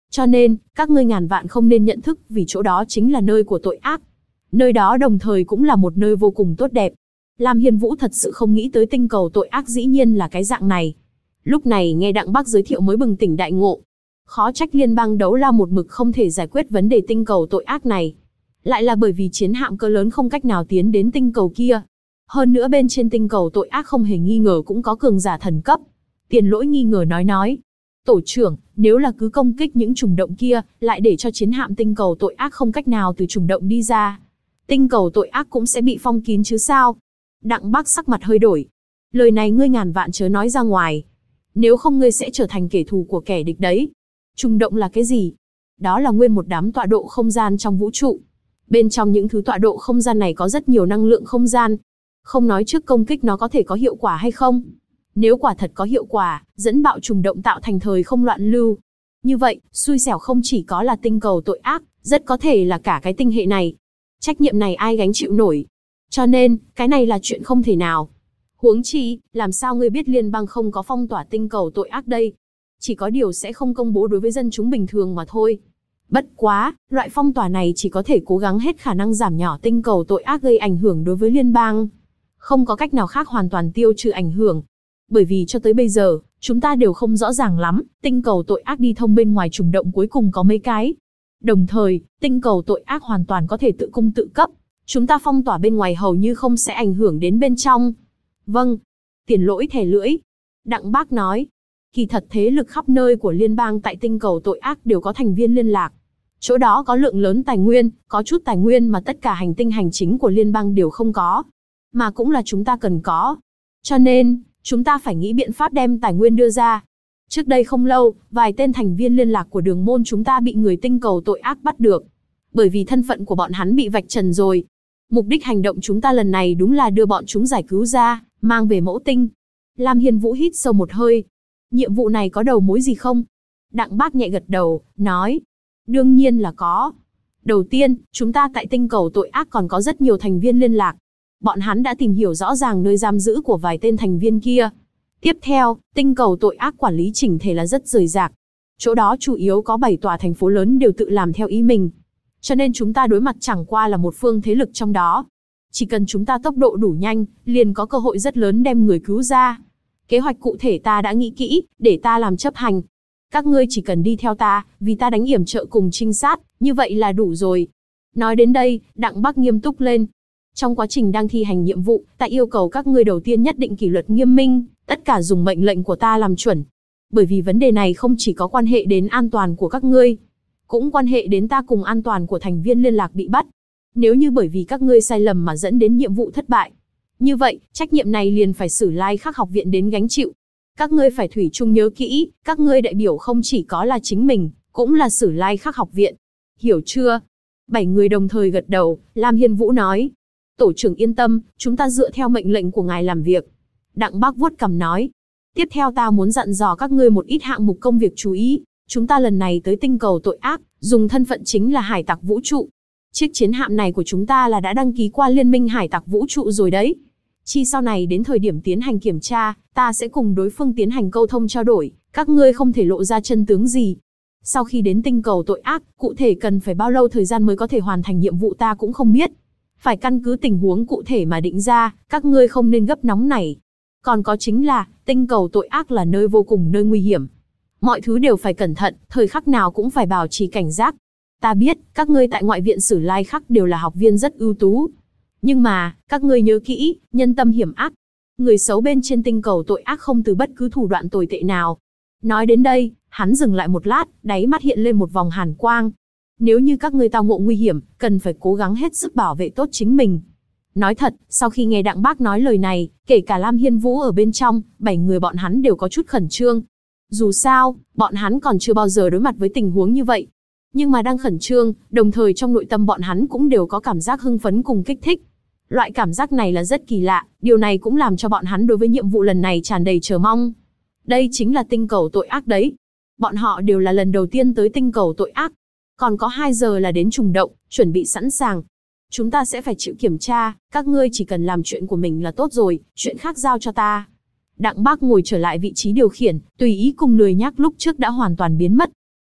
Cho nên, các ngươi ngàn vạn không nên nhận thức vì chỗ đó chính là nơi của tội ác. Nơi đó đồng thời cũng là một nơi vô cùng tốt đẹp. Lam Hiên Vũ thật sự không nghĩ tới tinh cầu tội ác dĩ nhiên là cái dạng này. Lúc này nghe Đặng Bắc giới thiệu mới bừng tỉnh đại ngộ. Khó trách liên bang đấu la một mực không thể giải quyết vấn đề tinh cầu tội ác này. Lại là bởi vì chiến hạm cỡ lớn không cách nào tiến đến tinh cầu kia. Hơn nữa bên trên tinh cầu tội ác không hề nghi ngờ cũng có cường giả thần cấp. Tiền Lỗi nghi ngờ nói. Tổ trưởng, nếu là cứ công kích những trùng động kia, lại để cho chiến hạm tinh cầu tội ác không cách nào từ trùng động đi ra. Tinh cầu tội ác cũng sẽ bị phong kín chứ sao? Đặng Bắc sắc mặt hơi đổi. Lời này ngươi ngàn vạn chớ nói ra ngoài. Nếu không ngươi sẽ trở thành kẻ thù của kẻ địch đấy. Trùng động là cái gì? Đó là nguyên một đám tọa độ không gian trong vũ trụ. Bên trong những thứ tọa độ không gian này có rất nhiều năng lượng không gian. Không nói trước công kích nó có thể có hiệu quả hay không. Nếu quả thật có hiệu quả, dẫn bạo trùng động tạo thành thời không loạn lưu. Như vậy, xui xẻo không chỉ có là tinh cầu tội ác, rất có thể là cả cái tinh hệ này. Trách nhiệm này ai gánh chịu nổi. Cho nên, cái này là chuyện không thể nào. Huống chi, làm sao ngươi biết liên bang không có phong tỏa tinh cầu tội ác đây? Chỉ có điều sẽ không công bố đối với dân chúng bình thường mà thôi. Bất quá, loại phong tỏa này chỉ có thể cố gắng hết khả năng giảm nhỏ tinh cầu tội ác gây ảnh hưởng đối với liên bang. Không có cách nào khác hoàn toàn tiêu trừ ảnh hưởng. Bởi vì cho tới bây giờ, chúng ta đều không rõ ràng lắm, tinh cầu tội ác đi thông bên ngoài trùng động cuối cùng có mấy cái. Đồng thời, tinh cầu tội ác hoàn toàn có thể tự cung tự cấp. Chúng ta phong tỏa bên ngoài hầu như không sẽ ảnh hưởng đến bên trong. Vâng. Tiền Lỗi thè lưỡi. Đặng Bác nói. Kỳ thật thế lực khắp nơi của liên bang tại tinh cầu tội ác đều có thành viên liên lạc. Chỗ đó có lượng lớn tài nguyên, có chút tài nguyên mà tất cả hành tinh hành chính của liên bang đều không có. Mà cũng là chúng ta cần có. Cho nên, chúng ta phải nghĩ biện pháp đem tài nguyên đưa ra. Trước đây không lâu, vài tên thành viên liên lạc của đường môn chúng ta bị người tinh cầu tội ác bắt được. Bởi vì thân phận của bọn hắn bị vạch trần rồi. Mục đích hành động chúng ta lần này đúng là đưa bọn chúng giải cứu ra, mang về mẫu tinh. Lam Hiên Vũ hít sâu một hơi. Nhiệm vụ này có đầu mối gì không? Đặng Bác nhẹ gật đầu, nói. Đương nhiên là có. Đầu tiên, chúng ta tại tinh cầu tội ác còn có rất nhiều thành viên liên lạc. Bọn hắn đã tìm hiểu rõ ràng nơi giam giữ của vài tên thành viên kia. Tiếp theo, tinh cầu tội ác quản lý chỉnh thể là rất rời rạc. Chỗ đó chủ yếu có 7 tòa thành phố lớn đều tự làm theo ý mình. Cho nên chúng ta đối mặt chẳng qua là một phương thế lực trong đó. Chỉ cần chúng ta tốc độ đủ nhanh, liền có cơ hội rất lớn đem người cứu ra. Kế hoạch cụ thể ta đã nghĩ kỹ, để ta làm chấp hành. Các ngươi chỉ cần đi theo ta, vì ta đánh yểm trợ cùng trinh sát, như vậy là đủ rồi. Nói đến đây, Đặng Bắc nghiêm túc lên. Trong quá trình đang thi hành nhiệm vụ, ta yêu cầu các ngươi đầu tiên nhất định kỷ luật nghiêm minh, tất cả dùng mệnh lệnh của ta làm chuẩn. Bởi vì vấn đề này không chỉ có quan hệ đến an toàn của các ngươi, cũng quan hệ đến ta cùng an toàn của thành viên liên lạc bị bắt. Nếu như bởi vì các ngươi sai lầm mà dẫn đến nhiệm vụ thất bại, như vậy, trách nhiệm này liền phải Sử Lai Khắc học viện đến gánh chịu. Các ngươi phải thủy chung nhớ kỹ, các ngươi đại biểu không chỉ có là chính mình, cũng là Sử Lai Khắc học viện. Hiểu chưa? 7 người đồng thời gật đầu, Lam Hiên Vũ nói. Tổ trưởng yên tâm, chúng ta dựa theo mệnh lệnh của ngài làm việc. Đặng Bác vuốt cằm nói. Tiếp theo ta muốn dặn dò các ngươi một ít hạng mục công việc chú ý. Chúng ta lần này tới tinh cầu tội ác, dùng thân phận chính là hải tặc vũ trụ. Chiếc chiến hạm này của chúng ta là đã đăng ký qua Liên minh Hải tặc vũ trụ rồi đấy. Chi sau này đến thời điểm tiến hành kiểm tra, ta sẽ cùng đối phương tiến hành câu thông trao đổi, các ngươi không thể lộ ra chân tướng gì. Sau khi đến tinh cầu tội ác, cụ thể cần phải bao lâu thời gian mới có thể hoàn thành nhiệm vụ ta cũng không biết. Phải căn cứ tình huống cụ thể mà định ra, các ngươi không nên gấp nóng này. Còn có chính là, tinh cầu tội ác là nơi vô cùng nơi nguy hiểm. Mọi thứ đều phải cẩn thận, thời khắc nào cũng phải bảo trì cảnh giác. Ta biết, các ngươi tại ngoại viện Sử Lai Khắc đều là học viên rất ưu tú. Nhưng mà, các ngươi nhớ kỹ, nhân tâm hiểm ác. Người xấu bên trên tinh cầu tội ác không từ bất cứ thủ đoạn tồi tệ nào. Nói đến đây, hắn dừng lại một lát, đáy mắt hiện lên một vòng hàn quang. Nếu như các ngươi tao ngộ nguy hiểm, cần phải cố gắng hết sức bảo vệ tốt chính mình. Nói thật, sau khi nghe Đặng Bác nói lời này, kể cả Lam Hiên Vũ ở bên trong, 7 người bọn hắn đều có chút khẩn trương. Dù sao, bọn hắn còn chưa bao giờ đối mặt với tình huống như vậy. Nhưng mà đang khẩn trương, đồng thời trong nội tâm bọn hắn cũng đều có cảm giác hưng phấn cùng kích thích. Loại cảm giác này là rất kỳ lạ, điều này cũng làm cho bọn hắn đối với nhiệm vụ lần này tràn đầy chờ mong. Đây chính là tinh cầu tội ác đấy. Bọn họ đều là lần đầu tiên tới tinh cầu tội ác. Còn có 2 giờ là đến trùng động, chuẩn bị sẵn sàng. Chúng ta sẽ phải chịu kiểm tra, các ngươi chỉ cần làm chuyện của mình là tốt rồi, chuyện khác giao cho ta. Đặng Bác ngồi trở lại vị trí điều khiển, tùy ý cùng lười nhác lúc trước đã hoàn toàn biến mất.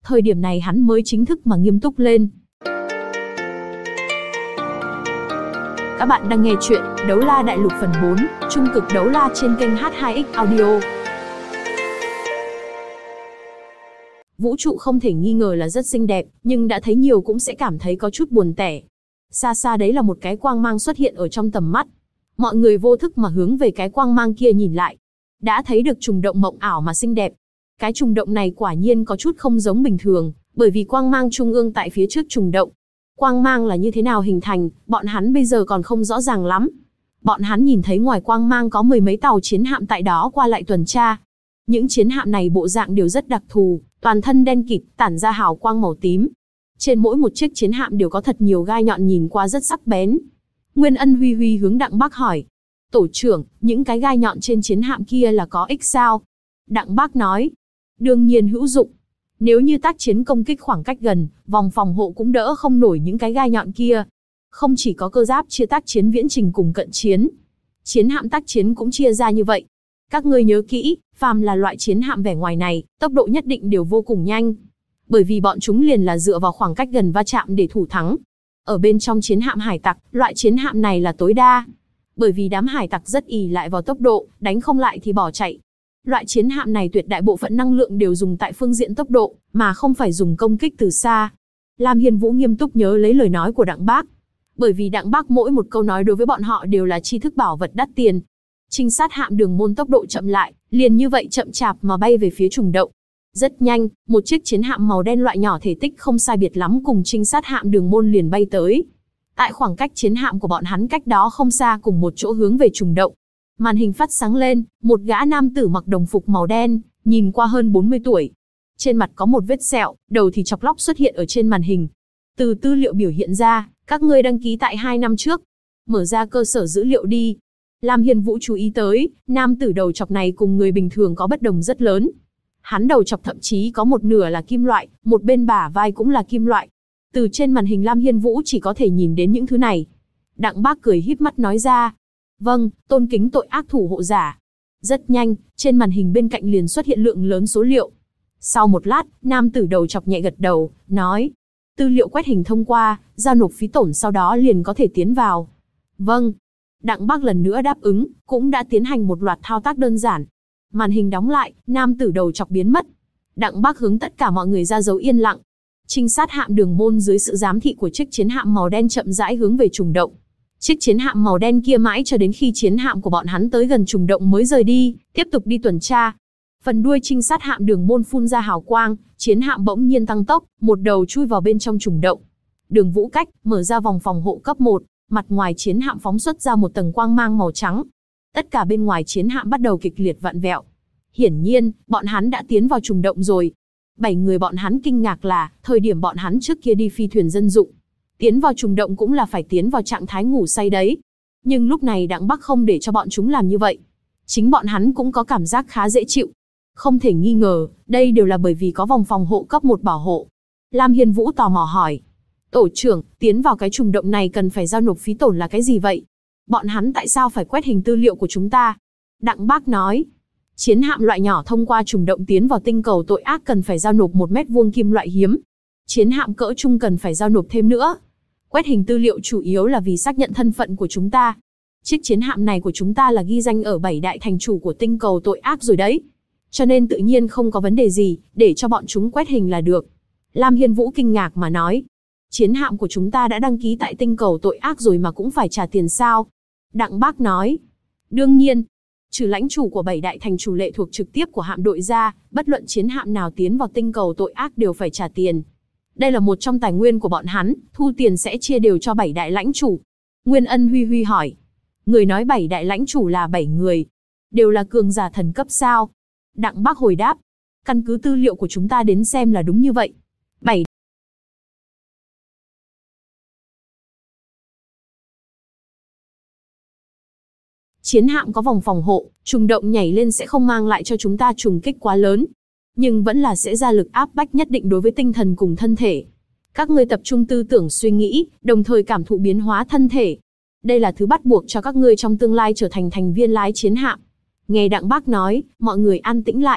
Thời điểm này hắn mới chính thức mà nghiêm túc lên. Các bạn đang nghe chuyện Đấu La Đại Lục phần 4, Trung cực đấu la trên kênh H2X Audio. Vũ trụ không thể nghi ngờ là rất xinh đẹp, nhưng đã thấy nhiều cũng sẽ cảm thấy có chút buồn tẻ. Xa xa đấy là một cái quang mang xuất hiện ở trong tầm mắt. Mọi người vô thức mà hướng về cái quang mang kia nhìn lại. Đã thấy được trùng động mộng ảo mà xinh đẹp. Cái trùng động này quả nhiên có chút không giống bình thường, bởi vì quang mang trung ương tại phía trước trùng động. Quang mang là như thế nào hình thành, bọn hắn bây giờ còn không rõ ràng lắm. Bọn hắn nhìn thấy ngoài quang mang có mười mấy tàu chiến hạm tại đó qua lại tuần tra. Những chiến hạm này bộ dạng đều rất đặc thù, toàn thân đen kịt, tản ra hào quang màu tím. Trên mỗi một chiếc chiến hạm đều có thật nhiều gai nhọn nhìn qua rất sắc bén. Nguyên Ân Huy Huy hướng Đặng Bác hỏi. Tổ trưởng, những cái gai nhọn trên chiến hạm kia là có ích sao? Đặng Bác nói. Đương nhiên hữu dụng. Nếu như tác chiến công kích khoảng cách gần, vòng phòng hộ cũng đỡ không nổi những cái gai nhọn kia. Không chỉ có cơ giáp chia tác chiến viễn trình cùng cận chiến. Chiến hạm tác chiến cũng chia ra như vậy. Các ngươi nhớ kỹ, phàm là loại chiến hạm vẻ ngoài này, tốc độ nhất định đều vô cùng nhanh. Bởi vì bọn chúng liền là dựa vào khoảng cách gần va chạm để thủ thắng. Ở bên trong chiến hạm hải tặc, loại chiến hạm này là tối đa. Bởi vì đám hải tặc rất ỷ lại vào tốc độ, đánh không lại thì bỏ chạy. Loại chiến hạm này tuyệt đại bộ phận năng lượng đều dùng tại phương diện tốc độ, mà không phải dùng công kích từ xa. Lam Hiên Vũ nghiêm túc nhớ lấy lời nói của Đặng Bác. Bởi vì Đặng Bác mỗi một câu nói đối với bọn họ đều là tri thức bảo vật đắt tiền. Trinh sát hạm Đường Môn tốc độ chậm lại, liền như vậy chậm chạp mà bay về phía trùng động. Rất nhanh, một chiếc chiến hạm màu đen loại nhỏ thể tích không sai biệt lắm cùng trinh sát hạm Đường Môn liền bay tới. Tại khoảng cách chiến hạm của bọn hắn cách đó không xa cùng một chỗ hướng về trùng động. Màn hình phát sáng lên, một gã nam tử mặc đồng phục màu đen, nhìn qua hơn 40 tuổi. Trên mặt có một vết sẹo, đầu thì chọc lóc xuất hiện ở trên màn hình. Từ tư liệu biểu hiện ra, các ngươi đăng ký tại 2 năm trước. Mở ra cơ sở dữ liệu đi. Lam Hiên Vũ chú ý tới, nam tử đầu chọc này cùng người bình thường có bất đồng rất lớn. Hắn đầu chọc thậm chí có một nửa là kim loại, một bên bả vai cũng là kim loại. Từ trên màn hình Lam Hiên Vũ chỉ có thể nhìn đến những thứ này. Đặng Bác cười híp mắt nói ra. Vâng, tôn kính tội ác thủ hộ giả. Rất nhanh, trên màn hình bên cạnh liền xuất hiện lượng lớn số liệu. Sau một lát, nam tử đầu chọc nhẹ gật đầu, nói. Tư liệu quét hình thông qua, giao nộp phí tổn sau đó liền có thể tiến vào. Vâng. Đặng Bác lần nữa đáp ứng, cũng đã tiến hành một loạt thao tác đơn giản. Màn hình đóng lại, nam tử đầu chọc biến mất. Đặng Bác hướng tất cả mọi người ra dấu yên lặng. Trinh sát hạm Đường Môn dưới sự giám thị của chiếc chiến hạm màu đen chậm rãi hướng về trùng động. Chiếc chiến hạm màu đen kia mãi cho đến khi chiến hạm của bọn hắn tới gần trùng động mới rời đi, tiếp tục đi tuần tra. Phần đuôi trinh sát hạm Đường Môn phun ra hào quang, chiến hạm bỗng nhiên tăng tốc, một đầu chui vào bên trong trùng động. Đường Vũ Cách mở ra vòng phòng hộ cấp 1, mặt ngoài chiến hạm phóng xuất ra một tầng quang mang màu trắng. Tất cả bên ngoài chiến hạm bắt đầu kịch liệt vặn vẹo. Hiển nhiên, bọn hắn đã tiến vào trùng động rồi. 7 người bọn hắn kinh ngạc là, thời điểm bọn hắn trước kia đi phi thuyền dân dụng, tiến vào trùng động cũng là phải tiến vào trạng thái ngủ say đấy. Nhưng lúc này Đặng Bắc không để cho bọn chúng làm như vậy. Chính bọn hắn cũng có cảm giác khá dễ chịu. Không thể nghi ngờ, đây đều là bởi vì có vòng phòng hộ cấp 1 bảo hộ. Lam Hiên Vũ tò mò hỏi. Tổ trưởng, tiến vào cái trùng động này cần phải giao nộp phí tổn là cái gì vậy? Bọn hắn tại sao phải quét hình tư liệu của chúng ta? Đặng Bác nói. Chiến hạm loại nhỏ thông qua trùng động tiến vào tinh cầu tội ác cần phải giao nộp 1 mét vuông kim loại hiếm. Chiến hạm cỡ trung cần phải giao nộp thêm nữa. Quét hình tư liệu chủ yếu là vì xác nhận thân phận của chúng ta. Chiếc chiến hạm này của chúng ta là ghi danh ở 7 đại thành chủ của tinh cầu tội ác rồi đấy. Cho nên tự nhiên không có vấn đề gì, để cho bọn chúng quét hình là được. Lam Hiên Vũ kinh ngạc mà nói. Chiến hạm của chúng ta đã đăng ký tại tinh cầu tội ác rồi mà cũng phải trả tiền sao? Đặng Bác nói. Đương nhiên. Trừ lãnh chủ của 7 đại thành chủ lệ thuộc trực tiếp của hạm đội ra, bất luận chiến hạm nào tiến vào tinh cầu tội ác đều phải trả tiền. Đây là một trong tài nguyên của bọn hắn, thu tiền sẽ chia đều cho 7 đại lãnh chủ. Nguyên Ân Huy Huy hỏi. Người nói 7 đại lãnh chủ là 7 người. Đều là cường giả thần cấp sao? Đặng Bác hồi đáp. Căn cứ tư liệu của chúng ta đến xem là đúng như vậy. 7. Chiến hạm có vòng phòng hộ, trùng động nhảy lên sẽ không mang lại cho chúng ta trùng kích quá lớn. Nhưng vẫn là sẽ ra lực áp bách nhất định đối với tinh thần cùng thân thể. Các ngươi tập trung tư tưởng suy nghĩ, đồng thời cảm thụ biến hóa thân thể. Đây là thứ bắt buộc cho các ngươi trong tương lai trở thành thành viên lái chiến hạm. Nghe Đặng Bác nói, mọi người an tĩnh lại.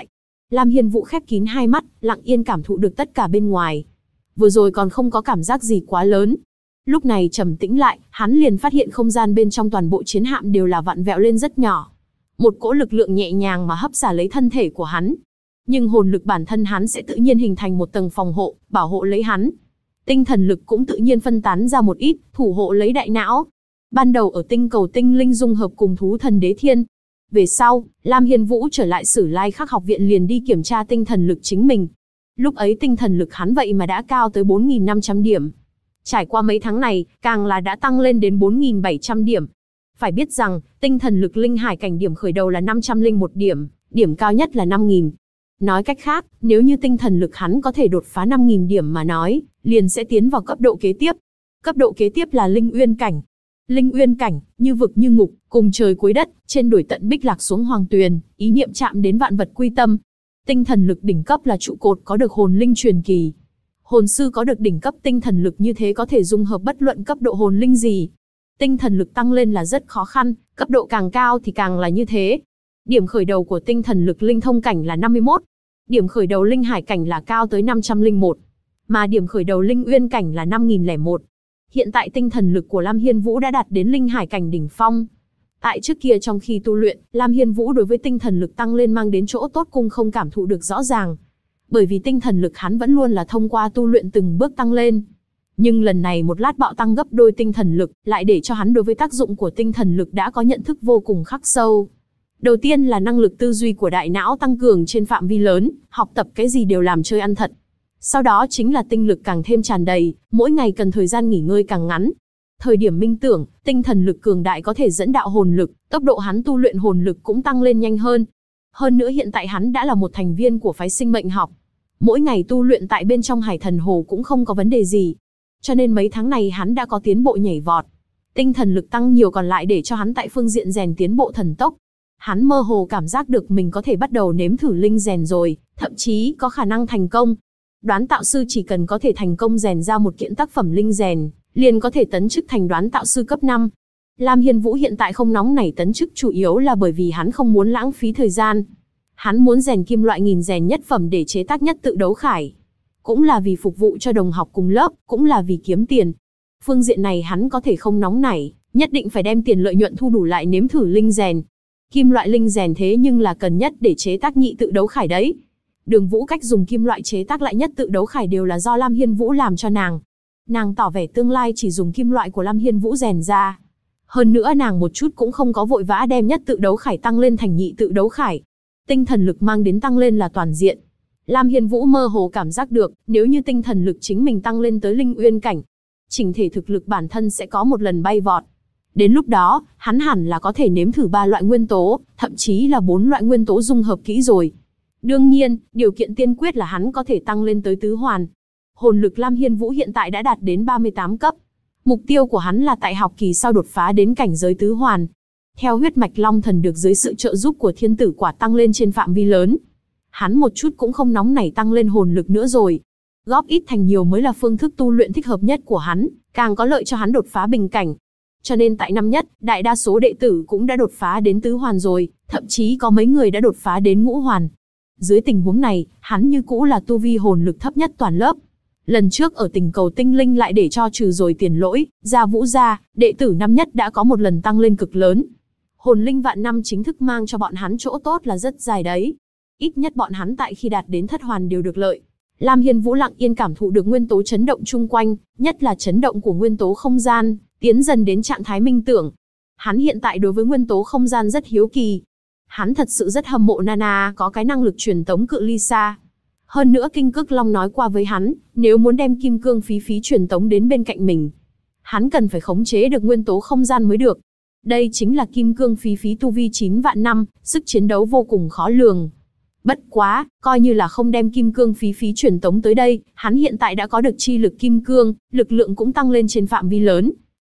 Lam Hiên Vũ khép kín hai mắt, lặng yên cảm thụ được tất cả bên ngoài. Vừa rồi còn không có cảm giác gì quá lớn. Lúc này trầm tĩnh lại, hắn liền phát hiện không gian bên trong toàn bộ chiến hạm đều là vặn vẹo lên rất nhỏ. Một cỗ lực lượng nhẹ nhàng mà hấp xả lấy thân thể của hắn. Nhưng hồn lực bản thân hắn sẽ tự nhiên hình thành một tầng phòng hộ, bảo hộ lấy hắn. Tinh thần lực cũng tự nhiên phân tán ra một ít, thủ hộ lấy đại não. Ban đầu ở tinh cầu tinh linh dung hợp cùng thú thần đế thiên. Về sau, Lam Hiên Vũ trở lại Sử Lai Khắc học viện liền đi kiểm tra tinh thần lực chính mình. Lúc ấy tinh thần lực hắn vậy mà đã cao tới 4.500 điểm. Trải qua mấy tháng này, càng là đã tăng lên đến 4.700 điểm. Phải biết rằng, tinh thần lực linh hải cảnh điểm khởi đầu là 501 điểm, điểm cao nhất là 5.000. Nói cách khác, nếu như tinh thần lực hắn có thể đột phá 5.000 điểm mà nói, liền sẽ tiến vào cấp độ kế tiếp. Cấp độ kế tiếp là Linh Uyên cảnh. Linh Uyên cảnh, như vực như ngục, cùng trời cuối đất, trên đồi tận bích lạc xuống hoàng tuyền, ý niệm chạm đến vạn vật quy tâm. Tinh thần lực đỉnh cấp là trụ cột có được hồn linh truyền kỳ. Hồn sư có được đỉnh cấp tinh thần lực như thế có thể dung hợp bất luận cấp độ hồn linh gì. Tinh thần lực tăng lên là rất khó khăn, cấp độ càng cao thì càng là như thế. Điểm khởi đầu của tinh thần lực linh thông cảnh là 51. Điểm khởi đầu linh hải cảnh là cao tới 501. Mà điểm khởi đầu linh uyên cảnh là 5001. Hiện tại tinh thần lực của Lam Hiên Vũ đã đạt đến linh hải cảnh đỉnh phong. Tại trước kia trong khi tu luyện, Lam Hiên Vũ đối với tinh thần lực tăng lên mang đến chỗ tốt cung không cảm thụ được rõ ràng. Bởi vì tinh thần lực hắn vẫn luôn là thông qua tu luyện từng bước tăng lên. Nhưng lần này một lát bạo tăng gấp đôi tinh thần lực, lại để cho hắn đối với tác dụng của tinh thần lực đã có nhận thức vô cùng khắc sâu. Đầu tiên là năng lực tư duy của đại não tăng cường trên phạm vi lớn, học tập cái gì đều làm chơi ăn thật. Sau đó chính là tinh lực càng thêm tràn đầy, mỗi ngày cần thời gian nghỉ ngơi càng ngắn. Thời điểm minh tưởng, tinh thần lực cường đại có thể dẫn đạo hồn lực, tốc độ hắn tu luyện hồn lực cũng tăng lên nhanh hơn. Hơn nữa hiện tại hắn đã là một thành viên của phái sinh mệnh học. Mỗi ngày tu luyện tại bên trong Hải Thần Hồ cũng không có vấn đề gì. Cho nên mấy tháng này hắn đã có tiến bộ nhảy vọt. Tinh thần lực tăng nhiều còn lại để cho hắn tại phương diện rèn tiến bộ thần tốc. Hắn mơ hồ cảm giác được mình có thể bắt đầu nếm thử linh rèn rồi, thậm chí có khả năng thành công. Đoán tạo sư chỉ cần có thể thành công rèn ra một kiện tác phẩm linh rèn, liền có thể tấn chức thành đoán tạo sư cấp 5. Lam Hiên Vũ hiện tại không nóng nảy tấn chức chủ yếu là bởi vì hắn không muốn lãng phí thời gian. Hắn muốn rèn kim loại nghìn rèn nhất phẩm để chế tác nhất tự đấu khải. Cũng là vì phục vụ cho đồng học cùng lớp, cũng là vì kiếm tiền. Phương diện này hắn có thể không nóng nảy, nhất định phải đem tiền lợi nhuận thu đủ lại nếm thử linh rèn. Kim loại linh rèn thế nhưng là cần nhất để chế tác nhị tự đấu khải đấy. Đường Vũ cách dùng kim loại chế tác lại nhất tự đấu khải đều là do Lam Hiên Vũ làm cho nàng. Nàng tỏ vẻ tương lai chỉ dùng kim loại của Lam Hiên Vũ rèn ra. Hơn nữa nàng một chút cũng không có vội vã đem nhất tự đấu khải tăng lên thành nhị tự đấu khải. Tinh thần lực mang đến tăng lên là toàn diện. Lam Hiên Vũ mơ hồ cảm giác được, nếu như tinh thần lực chính mình tăng lên tới linh uyên cảnh, chỉnh thể thực lực bản thân sẽ có một lần bay vọt. Đến lúc đó, hắn hẳn là có thể nếm thử 3 loại nguyên tố, thậm chí là 4 loại nguyên tố dung hợp kỹ rồi. Đương nhiên, điều kiện tiên quyết là hắn có thể tăng lên tới tứ hoàn. Hồn lực Lam Hiên Vũ hiện tại đã đạt đến 38 cấp. Mục tiêu của hắn là tại học kỳ sau đột phá đến cảnh giới tứ hoàn. Theo huyết mạch long thần được dưới sự trợ giúp của thiên tử quả tăng lên trên phạm vi lớn. Hắn một chút cũng không nóng nảy tăng lên hồn lực nữa rồi. Góp ít thành nhiều mới là phương thức tu luyện thích hợp nhất của hắn, càng có lợi cho hắn đột phá bình cảnh. Cho nên tại năm nhất, đại đa số đệ tử cũng đã đột phá đến tứ hoàn rồi, thậm chí có mấy người đã đột phá đến ngũ hoàn. Dưới tình huống này, hắn như cũ là tu vi hồn lực thấp nhất toàn lớp. Lần trước ở tình cầu tinh linh lại để cho trừ rồi tiền lỗi, Gia Vũ gia, đệ tử năm nhất đã có một lần tăng lên cực lớn. Hồn linh vạn năm chính thức mang cho bọn hắn chỗ tốt là rất dài đấy. Ít nhất bọn hắn tại khi đạt đến thất hoàn đều được lợi. Lam Hiên Vũ lặng yên cảm thụ được nguyên tố chấn động chung quanh, nhất là chấn động của nguyên tố không gian, tiến dần đến trạng thái minh tưởng. Hắn hiện tại đối với nguyên tố không gian rất hiếu kỳ. Hắn thật sự rất hâm mộ Nana có cái năng lực truyền tống cự ly xa. Hơn nữa Kinh Cước Long nói qua với hắn, nếu muốn đem kim cương phí phí truyền tống đến bên cạnh mình, hắn cần phải khống chế được nguyên tố không gian mới được. Đây chính là kim cương phí phí tu vi 9 vạn năm, sức chiến đấu vô cùng khó lường. Bất quá, coi như là không đem kim cương phí phí truyền tống tới đây, hắn hiện tại đã có được chi lực kim cương, lực lượng cũng tăng lên trên phạm vi lớn.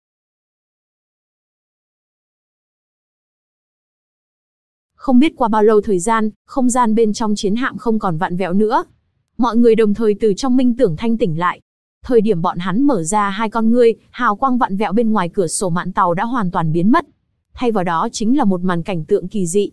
Không biết qua bao lâu thời gian, không gian bên trong chiến hạm không còn vặn vẹo nữa. Mọi người đồng thời từ trong minh tưởng thanh tỉnh lại. Thời điểm bọn hắn mở ra hai con ngươi, hào quang vặn vẹo bên ngoài cửa sổ mạn tàu đã hoàn toàn biến mất. Thay vào đó chính là một màn cảnh tượng kỳ dị.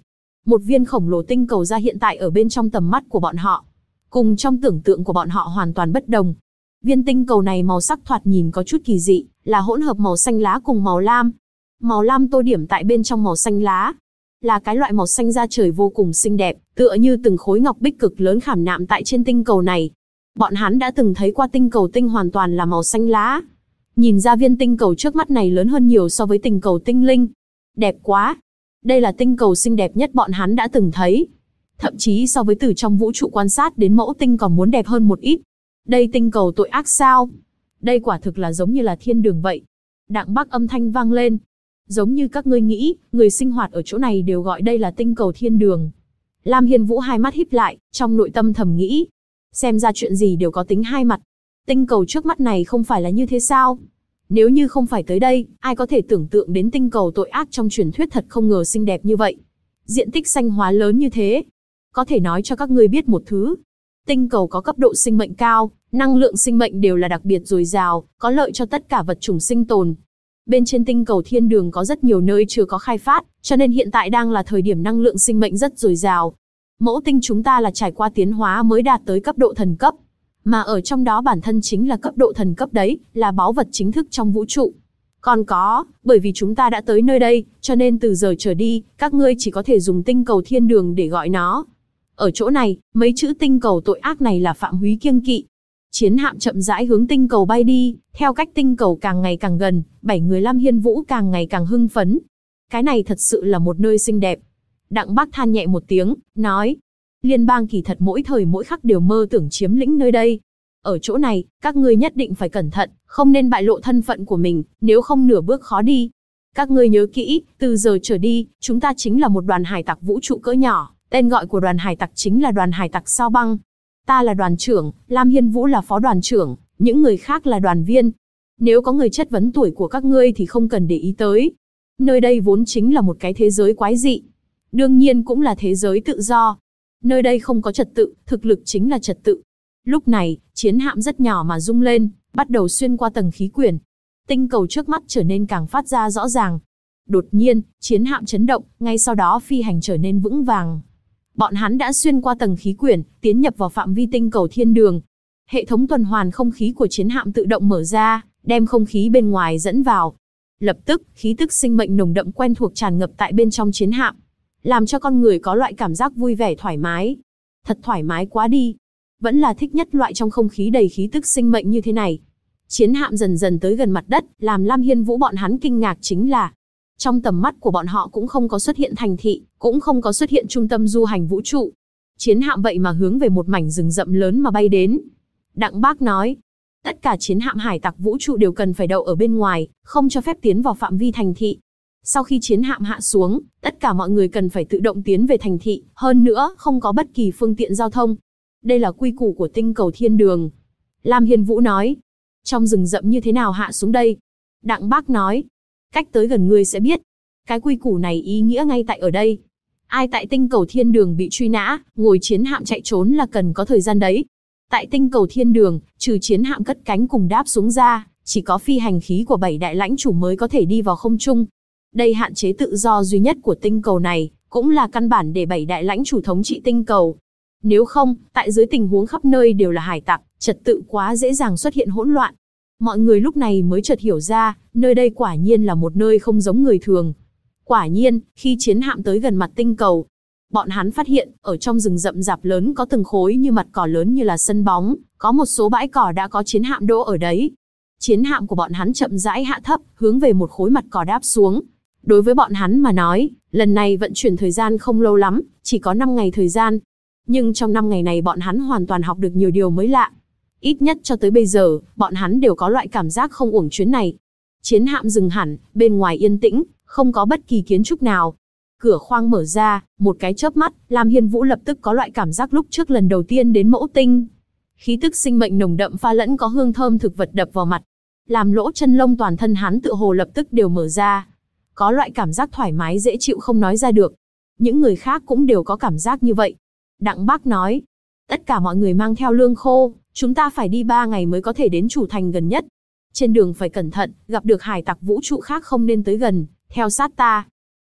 Một viên khổng lồ tinh cầu ra hiện tại ở bên trong tầm mắt của bọn họ. Cùng trong tưởng tượng của bọn họ hoàn toàn bất đồng. Viên tinh cầu này màu sắc thoạt nhìn có chút kỳ dị, là hỗn hợp màu xanh lá cùng màu lam. Màu lam tô điểm tại bên trong màu xanh lá. Là cái loại màu xanh da trời vô cùng xinh đẹp, tựa như từng khối ngọc bích cực lớn khảm nạm tại trên tinh cầu này. Bọn hắn đã từng thấy qua tinh cầu tinh hoàn toàn là màu xanh lá. Nhìn ra viên tinh cầu trước mắt này lớn hơn nhiều so với tinh cầu tinh linh. Đẹp quá! Đây là tinh cầu xinh đẹp nhất bọn hắn đã từng thấy. Thậm chí so với từ trong vũ trụ quan sát đến mẫu tinh còn muốn đẹp hơn một ít. Đây tinh cầu tội ác sao? Đây quả thực là giống như là thiên đường vậy. Đặng Bắc âm thanh vang lên. Giống như các ngươi nghĩ, người sinh hoạt ở chỗ này đều gọi đây là tinh cầu thiên đường. Lam Hiên Vũ hai mắt híp lại, trong nội tâm thầm nghĩ. Xem ra chuyện gì đều có tính hai mặt. Tinh cầu trước mắt này không phải là như thế sao? Nếu như không phải tới đây, ai có thể tưởng tượng đến tinh cầu tội ác trong truyền thuyết thật không ngờ xinh đẹp như vậy. Diện tích xanh hóa lớn như thế. Có thể nói cho các ngươi biết một thứ. Tinh cầu có cấp độ sinh mệnh cao, năng lượng sinh mệnh đều là đặc biệt dồi dào, có lợi cho tất cả vật chủng sinh tồn. Bên trên tinh cầu thiên đường có rất nhiều nơi chưa có khai phát, cho nên hiện tại đang là thời điểm năng lượng sinh mệnh rất dồi dào. Mẫu tinh chúng ta là trải qua tiến hóa mới đạt tới cấp độ thần cấp. Mà ở trong đó bản thân chính là cấp độ thần cấp đấy, là báu vật chính thức trong vũ trụ. Còn có, bởi vì chúng ta đã tới nơi đây, cho nên từ giờ trở đi, các ngươi chỉ có thể dùng tinh cầu thiên đường để gọi nó. Ở chỗ này, mấy chữ tinh cầu tội ác này là Phạm Húy kiêng kỵ. Chiến hạm chậm rãi hướng tinh cầu bay đi, theo cách tinh cầu càng ngày càng gần, 7 người Lam Hiên Vũ càng ngày càng hưng phấn. Cái này thật sự là một nơi xinh đẹp. Đặng Bắc than nhẹ một tiếng, nói. Liên bang kỳ thật mỗi thời mỗi khắc đều mơ tưởng chiếm lĩnh nơi đây. Ở chỗ này, các ngươi nhất định phải cẩn thận, không nên bại lộ thân phận của mình, nếu không nửa bước khó đi. Các ngươi nhớ kỹ, từ giờ trở đi, chúng ta chính là một đoàn hải tặc vũ trụ cỡ nhỏ, tên gọi của đoàn hải tặc chính là đoàn hải tặc Sao Băng. Ta là đoàn trưởng, Lam Hiên Vũ là phó đoàn trưởng, những người khác là đoàn viên. Nếu có người chất vấn tuổi của các ngươi thì không cần để ý tới. Nơi đây vốn chính là một cái thế giới quái dị. Đương nhiên cũng là thế giới tự do. Nơi đây không có trật tự, thực lực chính là trật tự. Lúc này, chiến hạm rất nhỏ mà rung lên, bắt đầu xuyên qua tầng khí quyển. Tinh cầu trước mắt trở nên càng phát ra rõ ràng. Đột nhiên, chiến hạm chấn động, ngay sau đó phi hành trở nên vững vàng. Bọn hắn đã xuyên qua tầng khí quyển, tiến nhập vào phạm vi tinh cầu thiên đường. Hệ thống tuần hoàn không khí của chiến hạm tự động mở ra, đem không khí bên ngoài dẫn vào. Lập tức, khí tức sinh mệnh nồng đậm quen thuộc tràn ngập tại bên trong chiến hạm, làm cho con người có loại cảm giác vui vẻ thoải mái. Thật thoải mái quá đi. Vẫn là thích nhất loại trong không khí đầy khí tức sinh mệnh như thế này. Chiến hạm dần dần tới gần mặt đất, làm Lam Hiên Vũ bọn hắn kinh ngạc chính là trong tầm mắt của bọn họ cũng không có xuất hiện thành thị, cũng không có xuất hiện trung tâm du hành vũ trụ. Chiến hạm vậy mà hướng về một mảnh rừng rậm lớn mà bay đến. Đặng Bác nói, tất cả chiến hạm hải tặc vũ trụ đều cần phải đậu ở bên ngoài, không cho phép tiến vào phạm vi thành thị. Sau khi chiến hạm hạ xuống, tất cả mọi người cần phải tự động tiến về thành thị, hơn nữa không có bất kỳ phương tiện giao thông. Đây là quy củ của tinh cầu thiên đường. Lam Hiên Vũ nói, trong rừng rậm như thế nào hạ xuống đây? Đặng Bác nói, cách tới gần ngươi sẽ biết. Cái quy củ này ý nghĩa ngay tại ở đây. Ai tại tinh cầu thiên đường bị truy nã, ngồi chiến hạm chạy trốn là cần có thời gian đấy. Tại tinh cầu thiên đường, trừ chiến hạm cất cánh cùng đáp xuống ra, chỉ có phi hành khí của 7 đại lãnh chủ mới có thể đi vào không trung. Đây hạn chế tự do duy nhất của tinh cầu này, cũng là căn bản để 7 đại lãnh chủ thống trị tinh cầu. Nếu không, tại dưới tình huống khắp nơi đều là hải tặc, trật tự quá dễ dàng xuất hiện hỗn loạn. Mọi người lúc này mới chợt hiểu ra, nơi đây quả nhiên là một nơi không giống người thường. Quả nhiên, khi chiến hạm tới gần mặt tinh cầu, bọn hắn phát hiện, ở trong rừng rậm rạp lớn có từng khối như mặt cỏ lớn như là sân bóng, có một số bãi cỏ đã có chiến hạm đỗ ở đấy. Chiến hạm của bọn hắn chậm rãi hạ thấp, hướng về một khối mặt cỏ đáp xuống. Đối với bọn hắn mà nói, lần này vận chuyển thời gian không lâu lắm, chỉ có 5 ngày thời gian. Nhưng trong 5 ngày này bọn hắn hoàn toàn học được nhiều điều mới lạ. Ít nhất cho tới bây giờ, bọn hắn đều có loại cảm giác không uổng chuyến này. Chiến hạm dừng hẳn, bên ngoài yên tĩnh, không có bất kỳ kiến trúc nào. Cửa khoang mở ra, một cái chớp mắt, Lam Hiên Vũ lập tức có loại cảm giác lúc trước lần đầu tiên đến mẫu tinh. Khí tức sinh mệnh nồng đậm pha lẫn có hương thơm thực vật đập vào mặt, làm lỗ chân lông toàn thân hắn tựa hồ lập tức đều mở ra. Có loại cảm giác thoải mái dễ chịu không nói ra được. Những người khác cũng đều có cảm giác như vậy. Đặng Bác nói, tất cả mọi người mang theo lương khô, chúng ta phải đi 3 ngày mới có thể đến chủ thành gần nhất. Trên đường phải cẩn thận, gặp được hải tặc vũ trụ khác không nên tới gần, theo sát ta.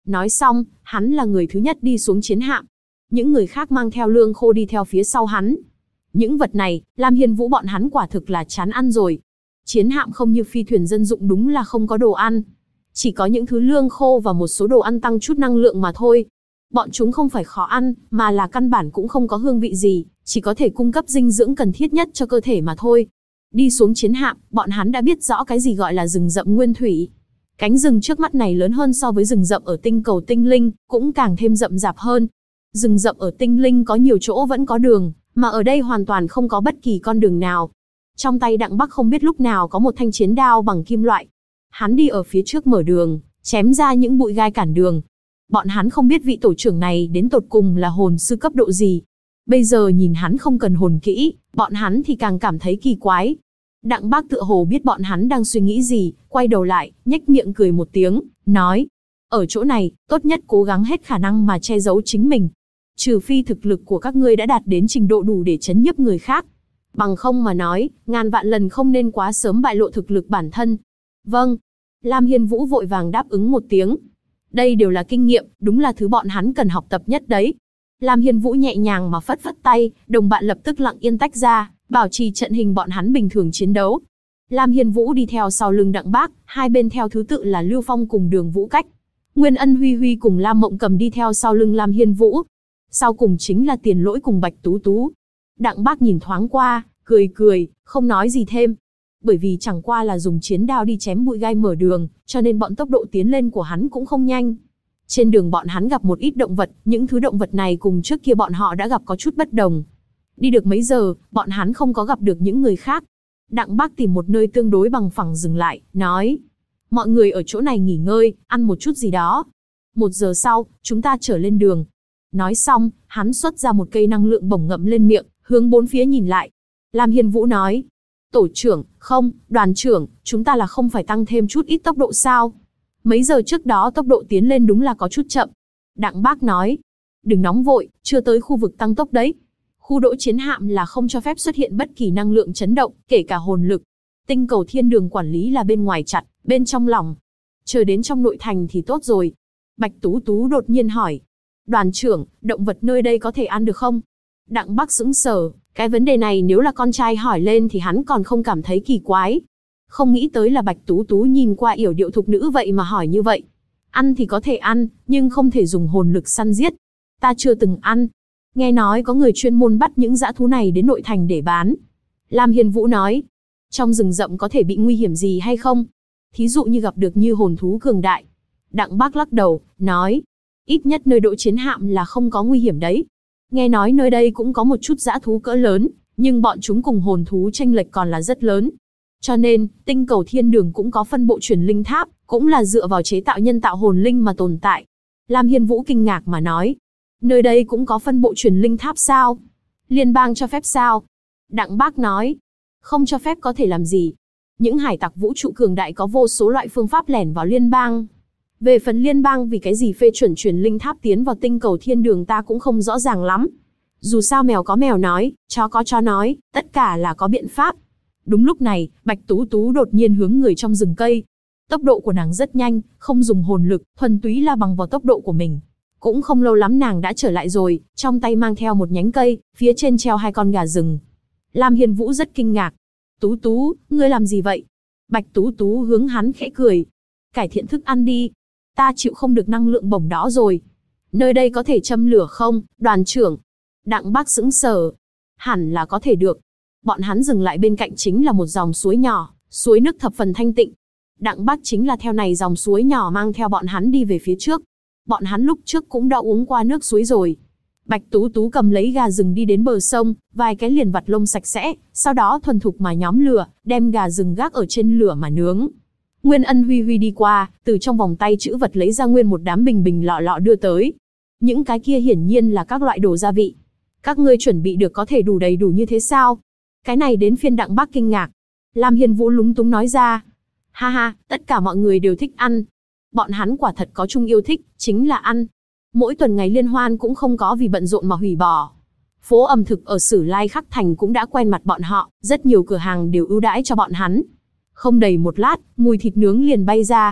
Nói xong, hắn là người thứ nhất đi xuống chiến hạm. Những người khác mang theo lương khô đi theo phía sau hắn. Những vật này, Lam Hiên Vũ bọn hắn quả thực là chán ăn rồi. Chiến hạm không như phi thuyền dân dụng đúng là không có đồ ăn. Chỉ có những thứ lương khô và một số đồ ăn tăng chút năng lượng mà thôi. Bọn chúng không phải khó ăn, mà là căn bản cũng không có hương vị gì, chỉ có thể cung cấp dinh dưỡng cần thiết nhất cho cơ thể mà thôi. Đi xuống chiến hạm, bọn hắn đã biết rõ cái gì gọi là rừng rậm nguyên thủy. Cánh rừng trước mắt này lớn hơn so với rừng rậm ở tinh cầu tinh linh, cũng càng thêm rậm rạp hơn. Rừng rậm ở tinh linh có nhiều chỗ vẫn có đường, mà ở đây hoàn toàn không có bất kỳ con đường nào. Trong tay Đặng Bắc không biết lúc nào có một thanh chiến đao bằng kim loại. Hắn đi ở phía trước mở đường, chém ra những bụi gai cản đường. Bọn hắn không biết vị tổ trưởng này đến tột cùng là hồn sư cấp độ gì. Bây giờ nhìn hắn không cần hồn kỹ, bọn hắn thì càng cảm thấy kỳ quái. Đặng Bác tựa hồ biết bọn hắn đang suy nghĩ gì, quay đầu lại, nhếch miệng cười một tiếng, nói: ở chỗ này, tốt nhất cố gắng hết khả năng mà che giấu chính mình. Trừ phi thực lực của các ngươi đã đạt đến trình độ đủ để chấn nhiếp người khác. Bằng không mà nói, ngàn vạn lần không nên quá sớm bại lộ thực lực bản thân. Vâng. Lam Hiên Vũ vội vàng đáp ứng một tiếng. Đây đều là kinh nghiệm, đúng là thứ bọn hắn cần học tập nhất đấy. Lam Hiên Vũ nhẹ nhàng mà phất phất tay, đồng bạn lập tức lặng yên tách ra, bảo trì trận hình bọn hắn bình thường chiến đấu. Lam Hiên Vũ đi theo sau lưng Đặng Bác, hai bên theo thứ tự là Lưu Phong cùng Đường Vũ Cách. Nguyên Ân Huy Huy cùng Lam Mộng Cầm đi theo sau lưng Lam Hiên Vũ. Sau cùng chính là Tiền Lỗi cùng Bạch Tú Tú. Đặng Bác nhìn thoáng qua, cười cười, không nói gì thêm. Bởi vì chẳng qua là dùng chiến đao đi chém bụi gai mở đường, cho nên bọn tốc độ tiến lên của hắn cũng không nhanh. Trên đường bọn hắn gặp một ít động vật, những thứ động vật này cùng trước kia bọn họ đã gặp có chút bất đồng. Đi được mấy giờ, bọn hắn không có gặp được những người khác. Đặng Bác tìm một nơi tương đối bằng phẳng dừng lại, nói: mọi người ở chỗ này nghỉ ngơi, ăn một chút gì đó. 1 giờ sau, chúng ta trở lên đường. Nói xong, hắn xuất ra một cây năng lượng bổng ngậm lên miệng, hướng bốn phía nhìn lại. Lam Hiên Vũ nói: tổ trưởng, không, đoàn trưởng, chúng ta là không phải tăng thêm chút ít tốc độ sao? Mấy giờ trước đó tốc độ tiến lên đúng là có chút chậm. Đặng Bác nói: đừng nóng vội, chưa tới khu vực tăng tốc đấy. Khu đỗ chiến hạm là không cho phép xuất hiện bất kỳ năng lượng chấn động, kể cả hồn lực. Tinh cầu thiên đường quản lý là bên ngoài chặt, bên trong lỏng. Chờ đến trong nội thành thì tốt rồi. Bạch Tú Tú đột nhiên hỏi: đoàn trưởng, động vật nơi đây có thể ăn được không? Đặng Bác sững sờ, cái vấn đề này nếu là con trai hỏi lên thì hắn còn không cảm thấy kỳ quái. Không nghĩ tới là Bạch Tú Tú nhìn qua yểu điệu thục nữ vậy mà hỏi như vậy. Ăn thì có thể ăn, nhưng không thể dùng hồn lực săn giết. Ta chưa từng ăn. Nghe nói có người chuyên môn bắt những dã thú này đến nội thành để bán. Lam Hiên Vũ nói: trong rừng rậm có thể bị nguy hiểm gì hay không? Thí dụ như gặp được như hồn thú cường đại. Đặng Bác lắc đầu, nói: ít nhất nơi đỗ chiến hạm là không có nguy hiểm đấy. Nghe nói nơi đây cũng có một chút dã thú cỡ lớn, nhưng bọn chúng cùng hồn thú chênh lệch còn là rất lớn. Cho nên, tinh cầu thiên đường cũng có phân bộ truyền linh tháp, cũng là dựa vào chế tạo nhân tạo hồn linh mà tồn tại. Lam Hiên Vũ kinh ngạc mà nói: nơi đây cũng có phân bộ truyền linh tháp sao? Liên bang cho phép sao? Đặng Bác nói: không cho phép có thể làm gì. Những hải tặc vũ trụ cường đại có vô số loại phương pháp lẻn vào liên bang. Về phần liên bang vì cái gì phê chuẩn truyền linh tháp tiến vào tinh cầu thiên đường ta cũng không rõ ràng lắm. Dù sao mèo có mèo nói, chó có chó nói, tất cả là có biện pháp. Đúng lúc này, Bạch Tú Tú đột nhiên hướng người trong rừng cây. Tốc độ của nàng rất nhanh, không dùng hồn lực, thuần túy là bằng vào tốc độ của mình. Cũng không lâu lắm nàng đã trở lại rồi, trong tay mang theo một nhánh cây, phía trên treo 2 con gà rừng. Lam Hiên Vũ rất kinh ngạc. Tú Tú, ngươi làm gì vậy? Bạch Tú Tú hướng hắn khẽ cười. Cải thiện thức ăn đi. Ta chịu không được năng lượng bổng đó rồi. Nơi đây có thể châm lửa không, đoàn trưởng? Đặng Bác sững sờ. Hẳn là có thể được. Bọn hắn dừng lại bên cạnh chính là một dòng suối nhỏ, suối nước thập phần thanh tịnh. Đặng Bác chính là theo này dòng suối nhỏ mang theo bọn hắn đi về phía trước. Bọn hắn lúc trước cũng đã uống qua nước suối rồi. Bạch Tú Tú cầm lấy gà rừng đi đến bờ sông, vài cái liền vặt lông sạch sẽ, sau đó thuần thục mà nhóm lửa, đem gà rừng gác ở trên lửa mà nướng. Nguyên Ân Huy Huy đi qua, từ trong vòng tay trữ vật lấy ra nguyên một đám bình bình lọ lọ đưa tới. Những cái kia hiển nhiên là các loại đồ gia vị. Các ngươi chuẩn bị được có thể đủ đầy đủ như thế sao? Cái này đến phiên Đặng Bác kinh ngạc. Lam Hiên Vũ lúng túng nói ra: ha ha, tất cả mọi người đều thích ăn. Bọn hắn quả thật có chung yêu thích, chính là ăn. Mỗi tuần ngày liên hoan cũng không có vì bận rộn mà hủy bỏ. Phố ẩm thực ở Sử Lai Khắc Thành cũng đã quen mặt bọn họ, rất nhiều cửa hàng đều ưu đãi cho bọn hắn. Không đầy một lát, mùi thịt nướng liền bay ra.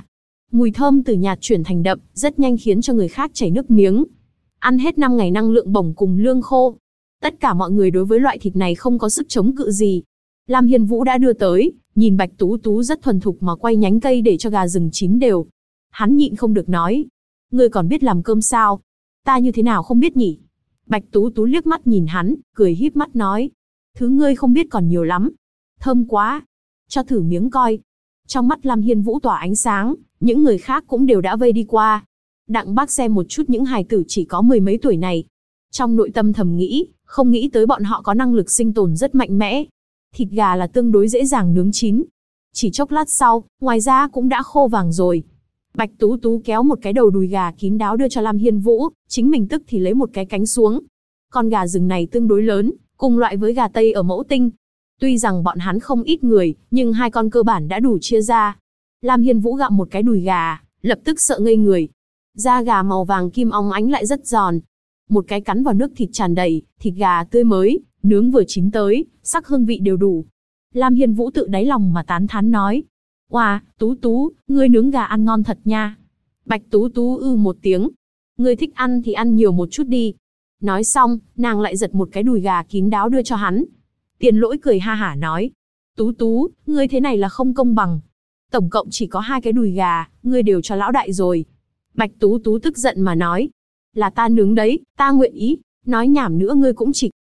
Mùi thơm từ nhạt chuyển thành đậm, rất nhanh khiến cho người khác chảy nước miếng. Ăn hết 5 ngày năng lượng bổng cùng lương khô. Tất cả mọi người đối với loại thịt này không có sức chống cự gì. Lam Hiên Vũ đã đưa tới, nhìn Bạch Tú Tú rất thuần thục mà quay nhánh cây để cho gà rừng chín đều. Hắn nhịn không được nói, ngươi còn biết làm cơm sao? Ta như thế nào không biết nhỉ? Bạch Tú Tú liếc mắt nhìn hắn, cười híp mắt nói, thứ ngươi không biết còn nhiều lắm. Thơm quá, cho thử miếng coi. Trong mắt Lam Hiên Vũ tỏa ánh sáng, những người khác cũng đều đã vây đi qua. Đặng Bác xem một chút những hài tử chỉ có mười mấy tuổi này. Trong nội tâm thầm nghĩ, không nghĩ tới bọn họ có năng lực sinh tồn rất mạnh mẽ. Thịt gà là tương đối dễ dàng nướng chín. Chỉ chốc lát sau, ngoài ra cũng đã khô vàng rồi. Bạch Tú Tú kéo một cái đầu đùi gà kín đáo đưa cho Lam Hiên Vũ, chính mình tức thì lấy một cái cánh xuống. Con gà rừng này tương đối lớn, cùng loại với gà Tây ở Mẫu Tinh. Tuy rằng bọn hắn không ít người, nhưng hai con cơ bản đã đủ chia ra. Lam Hiên Vũ gặm một cái đùi gà, lập tức sợ ngây người. Da gà màu vàng kim óng ánh lại rất giòn. Một cái cắn vào nước thịt tràn đầy, thịt gà tươi mới, nướng vừa chín tới, sắc hương vị đều đủ. Lam Hiên Vũ tự đáy lòng mà tán thán nói, oa, Tú Tú, ngươi nướng gà ăn ngon thật nha. Bạch Tú Tú một tiếng, ngươi thích ăn thì ăn nhiều một chút đi. Nói xong, nàng lại giật một cái đùi gà kín đáo đưa cho hắn. Tiền Lỗi cười ha hả nói, Tú Tú, ngươi thế này là không công bằng. Tổng cộng chỉ có 2 cái đùi gà, ngươi đều cho lão đại rồi. Bạch Tú Tú tức giận mà nói, là ta nướng đấy, ta nguyện ý, nói nhảm nữa ngươi cũng chỉ.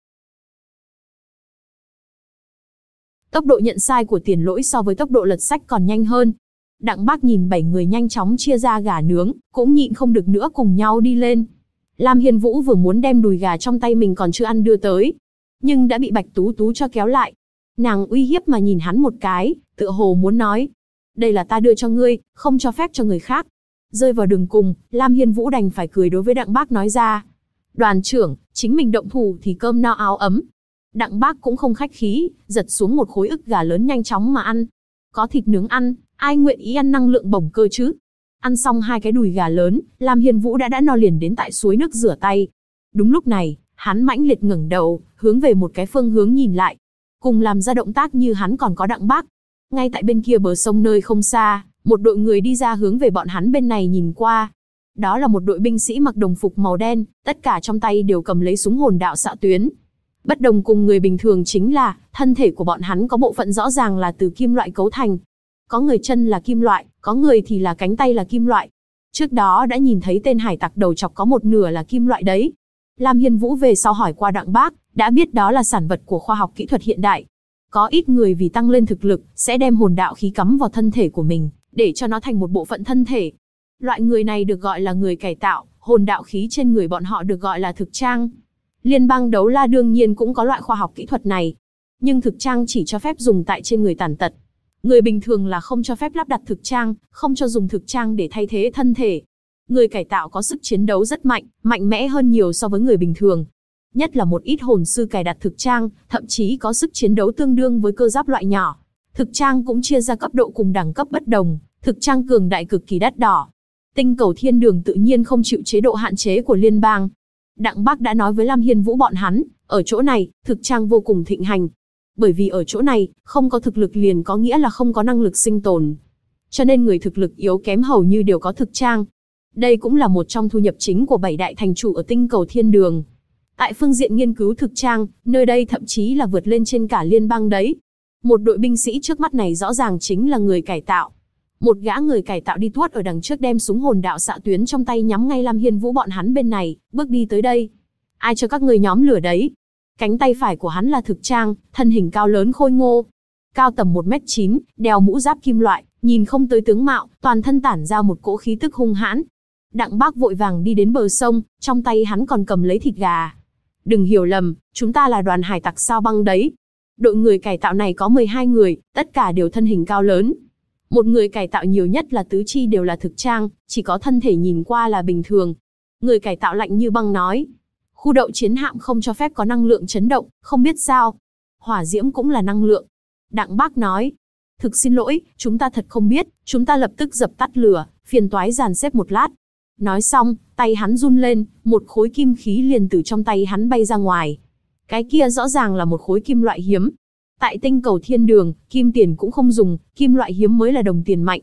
Tốc độ nhận sai của Tiền Lỗi so với tốc độ lật sách còn nhanh hơn. Đặng Bác nhìn 7 người nhanh chóng chia ra gà nướng, cũng nhịn không được nữa cùng nhau đi lên. Lam Hiên Vũ vừa muốn đem đùi gà trong tay mình còn chưa ăn đưa tới, nhưng đã bị Bạch Tú Tú cho kéo lại. Nàng uy hiếp mà nhìn hắn một cái, tựa hồ muốn nói, đây là ta đưa cho ngươi, không cho phép cho người khác. Rơi vào đường cùng, Lam Hiên Vũ đành phải cười đối với Đặng Bác nói ra, đoàn trưởng, chính mình động thủ thì cơm no áo ấm. Đặng Bác cũng không khách khí, giật xuống một khối ức gà lớn nhanh chóng mà ăn. Có thịt nướng ăn, ai nguyện ý ăn năng lượng bổng cơ chứ? Ăn xong 2 cái đùi gà lớn, Lam Hiên Vũ đã no liền đến tại suối nước rửa tay. Đúng lúc này, hắn mãnh liệt ngẩng đầu, hướng về một cái phương hướng nhìn lại. Cùng làm ra động tác như hắn còn có Đặng Bác. Ngay tại bên kia bờ sông nơi không xa, một đội người đi ra hướng về bọn hắn bên này nhìn qua. Đó là một đội binh sĩ mặc đồng phục màu đen, tất cả trong tay đều cầm lấy súng hồn đạo xạ tuyến. Bất đồng cùng người bình thường chính là, thân thể của bọn hắn có bộ phận rõ ràng là từ kim loại cấu thành. Có người chân là kim loại, có người thì là cánh tay là kim loại. Trước đó đã nhìn thấy tên hải tặc đầu chọc có một nửa là kim loại đấy. Lam Hiên Vũ về sau hỏi qua Đặng Bác, đã biết đó là sản vật của khoa học kỹ thuật hiện đại. Có ít người vì tăng lên thực lực, sẽ đem hồn đạo khí cắm vào thân thể của mình, để cho nó thành một bộ phận thân thể. Loại người này được gọi là người cải tạo, hồn đạo khí trên người bọn họ được gọi là thực trang. Liên bang Đấu La đương nhiên cũng có loại khoa học kỹ thuật này. Nhưng thực trang chỉ cho phép dùng tại trên người tàn tật. Người bình thường là không cho phép lắp đặt thực trang, không cho dùng thực trang để thay thế thân thể. Người cải tạo có sức chiến đấu rất mạnh, mạnh mẽ hơn nhiều so với người bình thường. Nhất là một ít hồn sư cài đặt thực trang, thậm chí có sức chiến đấu tương đương với cơ giáp loại nhỏ. Thực trang cũng chia ra cấp độ cùng đẳng cấp bất đồng, thực trang cường đại cực kỳ đắt đỏ. Tinh cầu thiên đường tự nhiên không chịu chế độ hạn chế của liên bang. Đặng Bác đã nói với Lam Hiên Vũ bọn hắn, ở chỗ này, thực trang vô cùng thịnh hành. Bởi vì ở chỗ này, không có thực lực liền có nghĩa là không có năng lực sinh tồn. Cho nên người thực lực yếu kém hầu như đều có thực trang. Đây cũng là một trong thu nhập chính của 7 đại thành chủ ở tinh cầu thiên đường. Tại phương diện nghiên cứu thực trang, nơi đây thậm chí là vượt lên trên cả liên bang đấy. Một đội binh sĩ trước mắt này rõ ràng chính là người cải tạo. Một gã người cải tạo đi tuốt ở đằng trước đem súng hồn đạo xạ tuyến trong tay nhắm ngay Lam Hiên Vũ bọn hắn bên này, bước đi tới đây. Ai cho các người nhóm lửa đấy? Cánh tay phải của hắn là thực trang, thân hình cao lớn khôi ngô. Cao tầm 1m9, đeo mũ giáp kim loại, nhìn không tới tướng mạo, toàn thân tản ra một cỗ khí tức hung hãn. Đặng Bác vội vàng đi đến bờ sông, trong tay hắn còn cầm lấy thịt gà. Đừng hiểu lầm, chúng ta là đoàn hải tặc sao băng đấy. Đội người cải tạo này có 12 người, tất cả đều thân hình cao lớn. Một người cải tạo nhiều nhất là tứ chi đều là thực trang, chỉ có thân thể nhìn qua là bình thường. Người cải tạo lạnh như băng nói, khu đậu chiến hạm không cho phép có năng lượng chấn động, không biết sao. Hỏa diễm cũng là năng lượng. Đặng Bác nói, thực xin lỗi, chúng ta thật không biết, chúng ta lập tức dập tắt lửa, phiền toái dàn xếp một lát. Nói xong, tay hắn run lên, một khối kim khí liền từ trong tay hắn bay ra ngoài. Cái kia rõ ràng là một khối kim loại hiếm. Tại tinh cầu thiên đường, kim tiền cũng không dùng, kim loại hiếm mới là đồng tiền mạnh.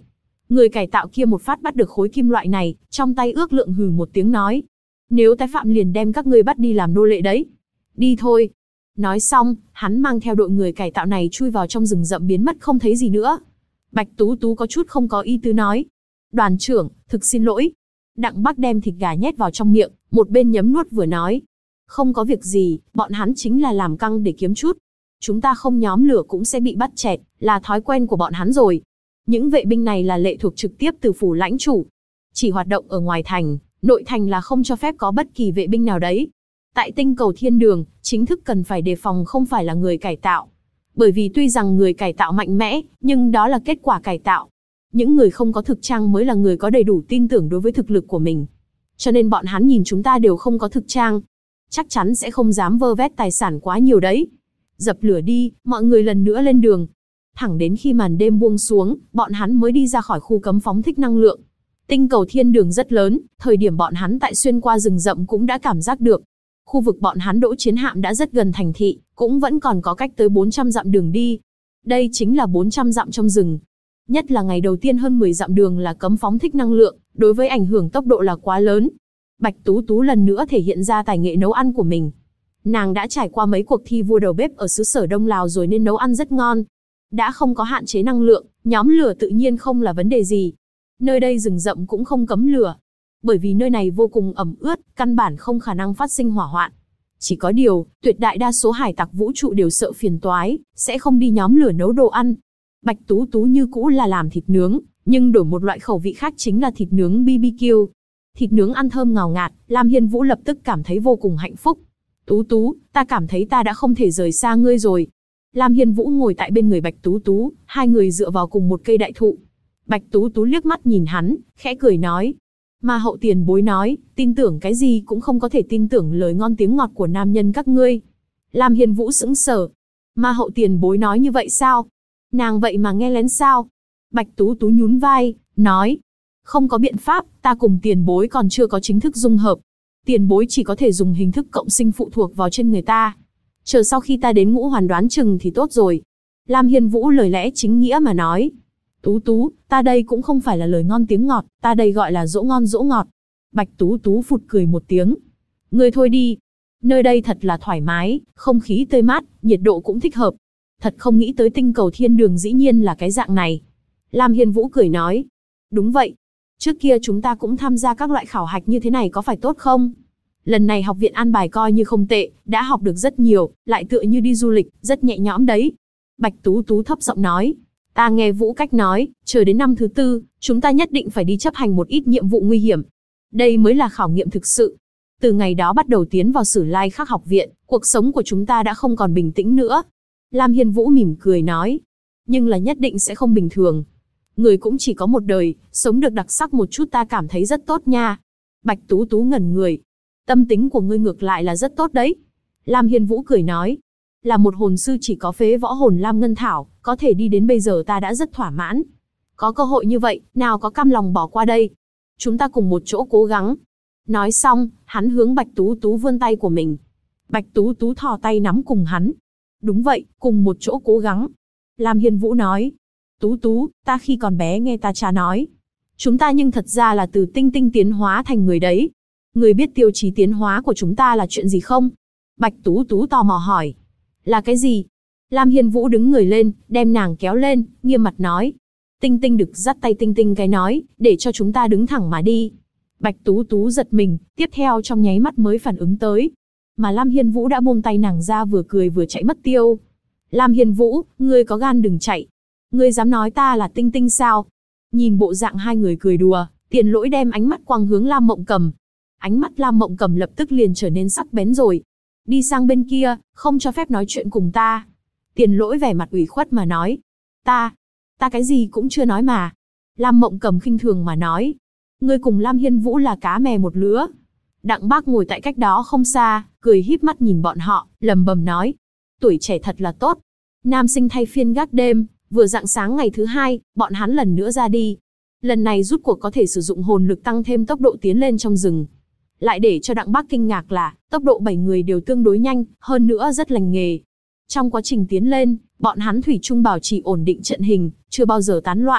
Người cải tạo kia một phát bắt được khối kim loại này, trong tay ước lượng hừ một tiếng nói. Nếu tái phạm liền đem các ngươi bắt đi làm nô lệ đấy. Đi thôi. Nói xong, hắn mang theo đội người cải tạo này chui vào trong rừng rậm biến mất không thấy gì nữa. Bạch Tú Tú có chút không có ý tứ nói. Đoàn trưởng, thực xin lỗi. Đặng Bắc đem thịt gà nhét vào trong miệng, một bên nhấm nuốt vừa nói. Không có việc gì, bọn hắn chính là làm căng để kiếm chút. Chúng ta không nhóm lửa cũng sẽ bị bắt chẹt, là thói quen của bọn hắn rồi. Những vệ binh này là lệ thuộc trực tiếp từ phủ lãnh chủ. Chỉ hoạt động ở ngoài thành, nội thành là không cho phép có bất kỳ vệ binh nào đấy. Tại tinh cầu thiên đường, chính thức cần phải đề phòng không phải là người cải tạo. Bởi vì tuy rằng người cải tạo mạnh mẽ, nhưng đó là kết quả cải tạo. Những người không có thực trang mới là người có đầy đủ tin tưởng đối với thực lực của mình. Cho nên bọn hắn nhìn chúng ta đều không có thực trang. Chắc chắn sẽ không dám vơ vét tài sản quá nhiều đấy. Dập lửa đi, mọi người lần nữa lên đường. Thẳng đến khi màn đêm buông xuống, bọn hắn mới đi ra khỏi khu cấm phóng thích năng lượng. Tinh cầu thiên đường rất lớn, thời điểm bọn hắn tại xuyên qua rừng rậm cũng đã cảm giác được. Khu vực bọn hắn đỗ chiến hạm đã rất gần thành thị, cũng vẫn còn có cách tới 400 dặm đường đi. Đây chính là 400 dặm trong rừng. Nhất là ngày đầu tiên hơn 10 dặm đường là cấm phóng thích năng lượng, đối với ảnh hưởng tốc độ là quá lớn. Bạch Tú Tú lần nữa thể hiện ra tài nghệ nấu ăn của mình. Nàng đã trải qua mấy cuộc thi vua đầu bếp ở xứ sở Đông Lào rồi nên nấu ăn rất ngon. Đã không có hạn chế năng lượng, nhóm lửa tự nhiên không là vấn đề gì. Nơi đây rừng rậm cũng không cấm lửa. Bởi vì nơi này vô cùng ẩm ướt, căn bản không khả năng phát sinh hỏa hoạn. Chỉ có điều, tuyệt đại đa số hải tặc vũ trụ đều sợ phiền toái, sẽ không đi nhóm lửa nấu đồ ăn. Bạch Tú Tú như cũ là làm thịt nướng, nhưng đổi một loại khẩu vị khác chính là thịt nướng BBQ. Thịt nướng ăn thơm ngào ngạt, Lam Hiên Vũ lập tức cảm thấy vô cùng hạnh phúc. Tú Tú, ta cảm thấy ta đã không thể rời xa ngươi rồi. Lam Hiên Vũ ngồi tại bên người Bạch Tú Tú, hai người dựa vào cùng một cây đại thụ. Bạch Tú Tú liếc mắt nhìn hắn, khẽ cười nói. Ma hậu tiền bối nói, tin tưởng cái gì cũng không có thể tin tưởng lời ngon tiếng ngọt của nam nhân các ngươi. Lam Hiên Vũ sững sờ. Ma hậu tiền bối nói như vậy sao? Nàng vậy mà nghe lén sao? Bạch Tú Tú nhún vai, nói. Không có biện pháp, ta cùng tiền bối còn chưa có chính thức dung hợp. Tiền bối chỉ có thể dùng hình thức cộng sinh phụ thuộc vào trên người ta. Chờ sau khi ta đến Ngũ Hoàn đoán chừng thì tốt rồi. Lam Hiên Vũ lời lẽ chính nghĩa mà nói. Tú Tú, ta đây cũng không phải là lời ngon tiếng ngọt, ta đây gọi là dỗ ngon dỗ ngọt. Bạch Tú Tú phụt cười một tiếng. Ngươi thôi đi. Nơi đây thật là thoải mái, không khí tươi mát, nhiệt độ cũng thích hợp. Thật không nghĩ tới tinh cầu thiên đường dĩ nhiên là cái dạng này. Lam Hiên Vũ cười nói. Đúng vậy. Trước kia chúng ta cũng tham gia các loại khảo hạch như thế này có phải tốt không? Lần này học viện an bài coi như không tệ, đã học được rất nhiều, lại tựa như đi du lịch, rất nhẹ nhõm đấy. Bạch Tú Tú thấp giọng nói. Ta nghe Vũ cách nói, chờ đến năm thứ 4, chúng ta nhất định phải đi chấp hành một ít nhiệm vụ nguy hiểm. Đây mới là khảo nghiệm thực sự. Từ ngày đó bắt đầu tiến vào Sử Lai Khắc học viện, cuộc sống của chúng ta đã không còn bình tĩnh nữa. Lam Hiên Vũ mỉm cười nói. Nhưng là nhất định sẽ không bình thường. Người cũng chỉ có một đời, sống được đặc sắc một chút ta cảm thấy rất tốt nha. Bạch Tú Tú ngẩn người. Tâm tính của ngươi ngược lại là rất tốt đấy. Lam Hiên Vũ cười nói. Là một hồn sư chỉ có phế võ hồn Lam Ngân Thảo, có thể đi đến bây giờ ta đã rất thỏa mãn. Có cơ hội như vậy, nào có cam lòng bỏ qua đây. Chúng ta cùng một chỗ cố gắng. Nói xong, hắn hướng Bạch Tú Tú vươn tay của mình. Bạch Tú Tú thò tay nắm cùng hắn. Đúng vậy, cùng một chỗ cố gắng. Lam Hiên Vũ nói. Tú Tú, ta khi còn bé nghe ta cha nói. Chúng ta nhưng thật ra là từ tinh tinh tiến hóa thành người đấy. Người biết tiêu chí tiến hóa của chúng ta là chuyện gì không? Bạch Tú Tú tò mò hỏi. Là cái gì? Lam Hiên Vũ đứng người lên, đem nàng kéo lên, nghiêm mặt nói. Tinh tinh được dắt tay tinh tinh cái nói, để cho chúng ta đứng thẳng mà đi. Bạch Tú Tú giật mình, tiếp theo trong nháy mắt mới phản ứng tới. Mà Lam Hiên Vũ đã buông tay nàng ra vừa cười vừa chạy mất tiêu. Lam Hiên Vũ, ngươi có gan đừng chạy. Ngươi dám nói ta là tinh tinh sao? Nhìn bộ dạng hai người cười đùa, Tiền Lỗi đem ánh mắt quang hướng Lam Mộng Cầm. Ánh mắt Lam Mộng Cầm lập tức liền trở nên sắc bén rồi. Đi sang bên kia, không cho phép nói chuyện cùng ta. Tiền Lỗi vẻ mặt ủy khuất mà nói. Ta cái gì cũng chưa nói mà. Lam Mộng Cầm khinh thường mà nói. Ngươi cùng Lam Hiên Vũ là cá mè một lứa. Đặng Bác ngồi tại cách đó không xa, cười híp mắt nhìn bọn họ, lẩm bẩm nói. Tuổi trẻ thật là tốt. Nam sinh thay phiên gác đêm, vừa rạng sáng ngày thứ 2, bọn hắn lần nữa ra đi. Lần này rút cuộc có thể sử dụng hồn lực tăng thêm tốc độ tiến lên trong rừng. Lại để cho Đặng Bác kinh ngạc là, tốc độ 7 người đều tương đối nhanh, hơn nữa rất lành nghề. Trong quá trình tiến lên, bọn hắn thủy chung bảo trì ổn định trận hình, chưa bao giờ tán loạn.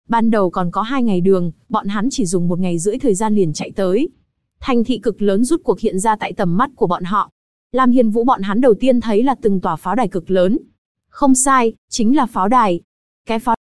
Ban đầu còn có 2 ngày đường, bọn hắn chỉ dùng 1 ngày rưỡi thời gian liền chạy tới. Thành thị cực lớn rút cuộc hiện ra tại tầm mắt của bọn họ. Lam Hiên Vũ bọn hắn đầu tiên thấy là từng tòa pháo đài cực lớn. Không sai, chính là pháo đài. Cái pháo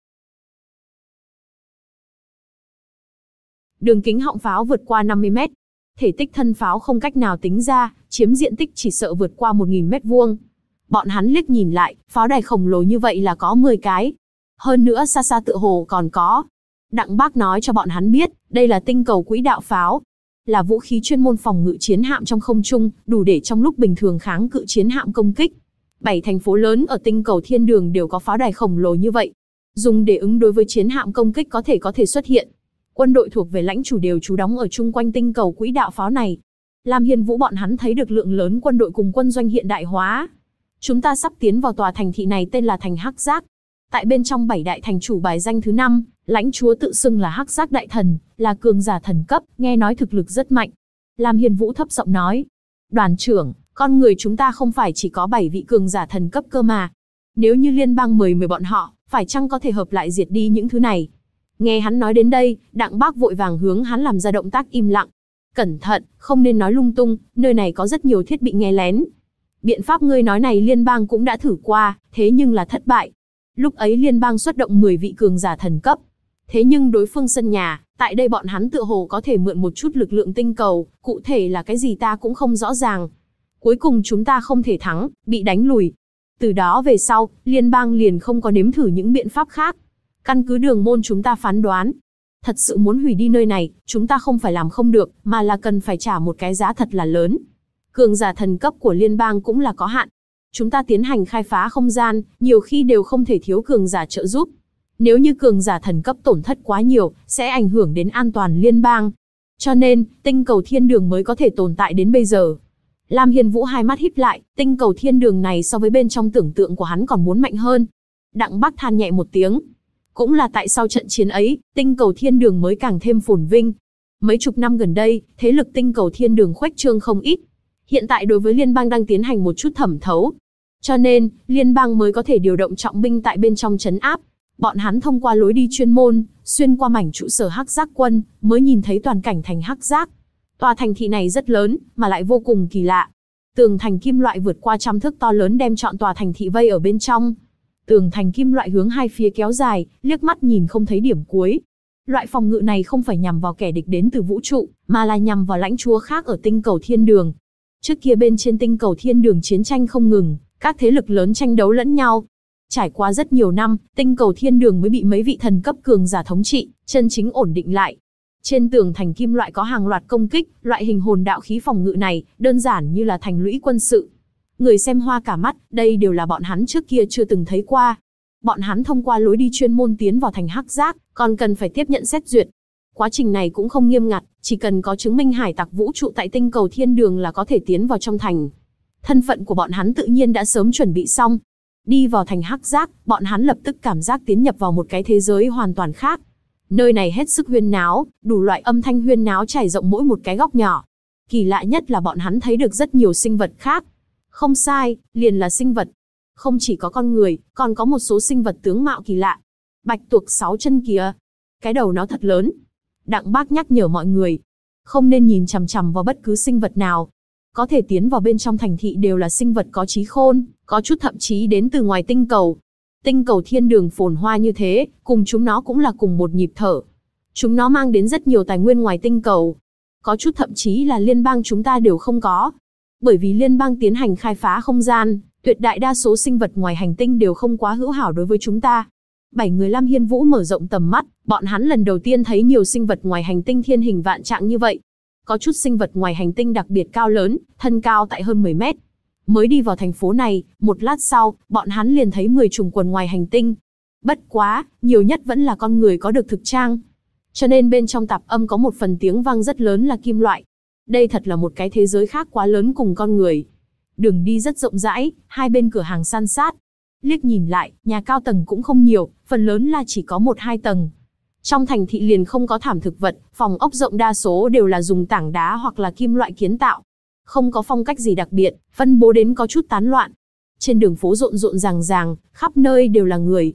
đường kính họng pháo vượt qua 50 mét. Thể tích thân pháo không cách nào tính ra, chiếm diện tích chỉ sợ vượt qua 1.000 mét vuông. Bọn hắn liếc nhìn lại, pháo đài khổng lồ như vậy là có 10 cái. Hơn nữa xa xa tựa hồ còn có. Đặng Bác nói cho bọn hắn biết, đây là tinh cầu quỹ đạo pháo. Là vũ khí chuyên môn phòng ngự chiến hạm trong không trung, đủ để trong lúc bình thường kháng cự chiến hạm công kích. 7 thành phố lớn ở tinh cầu thiên đường đều có pháo đài khổng lồ như vậy. Dùng để ứng đối với chiến hạm công kích có thể xuất hiện. Quân đội thuộc về lãnh chủ đều trú đóng ở chung quanh tinh cầu quỹ đạo pháo này. Lam Hiên Vũ bọn hắn thấy được lượng lớn quân đội cùng quân doanh hiện đại hóa. Chúng ta sắp tiến vào tòa thành thị này tên là thành Hắc Giác. Tại bên trong 7 đại thành chủ bài danh thứ 5, lãnh chúa tự xưng là Hắc Giác đại thần, là cường giả thần cấp, nghe nói thực lực rất mạnh. Lam Hiên Vũ thấp giọng nói, đoàn trưởng, con người chúng ta không phải chỉ có 7 vị cường giả thần cấp cơ mà. Nếu như liên bang mời bọn họ, phải chăng có thể hợp lại diệt đi những thứ này? Nghe hắn nói đến đây, Đặng Bác vội vàng hướng hắn làm ra động tác im lặng. Cẩn thận, không nên nói lung tung, nơi này có rất nhiều thiết bị nghe lén. Biện pháp ngươi nói này liên bang cũng đã thử qua, thế nhưng là thất bại. Lúc ấy liên bang xuất động 10 vị cường giả thần cấp. Thế nhưng đối phương sân nhà, tại đây bọn hắn tựa hồ có thể mượn một chút lực lượng tinh cầu, cụ thể là cái gì ta cũng không rõ ràng. Cuối cùng chúng ta không thể thắng, bị đánh lùi. Từ đó về sau, liên bang liền không có nếm thử những biện pháp khác. Căn cứ đường môn chúng ta phán đoán. Thật sự muốn hủy đi nơi này, chúng ta không phải làm không được, mà là cần phải trả một cái giá thật là lớn. Cường giả thần cấp của liên bang cũng là có hạn. Chúng ta tiến hành khai phá không gian, nhiều khi đều không thể thiếu cường giả trợ giúp. Nếu như cường giả thần cấp tổn thất quá nhiều, sẽ ảnh hưởng đến an toàn liên bang. Cho nên, tinh cầu thiên đường mới có thể tồn tại đến bây giờ. Lam Hiên Vũ hai mắt híp lại, tinh cầu thiên đường này so với bên trong tưởng tượng của hắn còn muốn mạnh hơn. Đặng Bắc than nhẹ một tiếng. Cũng là tại sau trận chiến ấy, tinh cầu thiên đường mới càng thêm phồn vinh. Mấy chục năm gần đây, thế lực tinh cầu thiên đường khuếch trương không ít. Hiện tại đối với liên bang đang tiến hành một chút thẩm thấu. Cho nên, liên bang mới có thể điều động trọng binh tại bên trong trấn áp. Bọn hắn thông qua lối đi chuyên môn, xuyên qua mảnh trụ sở Hắc Giác quân, mới nhìn thấy toàn cảnh thành Hắc Giác. Tòa thành thị này rất lớn, mà lại vô cùng kỳ lạ. Tường thành kim loại vượt qua 100 thước to lớn đem trọn tòa thành thị vây ở bên trong. Tường thành kim loại hướng hai phía kéo dài, liếc mắt nhìn không thấy điểm cuối. Loại phòng ngự này không phải nhằm vào kẻ địch đến từ vũ trụ, mà là nhằm vào lãnh chúa khác ở tinh cầu thiên đường. Trước kia bên trên tinh cầu thiên đường chiến tranh không ngừng, các thế lực lớn tranh đấu lẫn nhau. Trải qua rất nhiều năm, tinh cầu thiên đường mới bị mấy vị thần cấp cường giả thống trị, chân chính ổn định lại. Trên tường thành kim loại có hàng loạt công kích, loại hình hồn đạo khí phòng ngự này, đơn giản như là thành lũy quân sự. Người xem hoa cả mắt, đây đều là bọn hắn trước kia chưa từng thấy qua. Bọn hắn thông qua lối đi chuyên môn tiến vào thành Hắc Giác, còn cần phải tiếp nhận xét duyệt. Quá trình này cũng không nghiêm ngặt, chỉ cần có chứng minh hải tặc vũ trụ tại tinh cầu thiên đường là có thể tiến vào trong thành. Thân phận của bọn hắn tự nhiên đã sớm chuẩn bị xong. Đi vào thành Hắc Giác, bọn hắn lập tức cảm giác tiến nhập vào một cái thế giới hoàn toàn khác. Nơi này hết sức huyên náo, đủ loại âm thanh huyên náo trải rộng mỗi một cái góc nhỏ. Kỳ lạ nhất là bọn hắn thấy được rất nhiều sinh vật khác. Không sai, liền là sinh vật. Không chỉ có con người, còn có một số sinh vật tướng mạo kỳ lạ. Bạch tuộc 6 chân kìa. Cái đầu nó thật lớn. Đặng Bác nhắc nhở mọi người. Không nên nhìn chằm chằm vào bất cứ sinh vật nào. Có thể tiến vào bên trong thành thị đều là sinh vật có trí khôn, có chút thậm chí đến từ ngoài tinh cầu. Tinh cầu thiên đường phồn hoa như thế, cùng chúng nó cũng là cùng một nhịp thở. Chúng nó mang đến rất nhiều tài nguyên ngoài tinh cầu. Có chút thậm chí là liên bang chúng ta đều không có. Bởi vì liên bang tiến hành khai phá không gian, tuyệt đại đa số sinh vật ngoài hành tinh đều không quá hữu hảo đối với chúng ta. 7 người Lam Hiên Vũ mở rộng tầm mắt, bọn hắn lần đầu tiên thấy nhiều sinh vật ngoài hành tinh thiên hình vạn trạng như vậy. Có chút sinh vật ngoài hành tinh đặc biệt cao lớn, thân cao tại hơn 10 mét. Mới đi vào thành phố này, một lát sau, bọn hắn liền thấy 10 trùng quần ngoài hành tinh. Bất quá, nhiều nhất vẫn là con người có được thực trang. Cho nên bên trong tạp âm có một phần tiếng vang rất lớn là kim loại. Đây thật là một cái thế giới khác quá lớn cùng con người. Đường đi rất rộng rãi, hai bên cửa hàng san sát. Liếc nhìn lại, nhà cao tầng cũng không nhiều, phần lớn là chỉ có 1-2 tầng. Trong thành thị liền không có thảm thực vật, phòng ốc rộng đa số đều là dùng tảng đá hoặc là kim loại kiến tạo. Không có phong cách gì đặc biệt, phân bố đến có chút tán loạn. Trên đường phố rộn rộn ràng ràng, khắp nơi đều là người.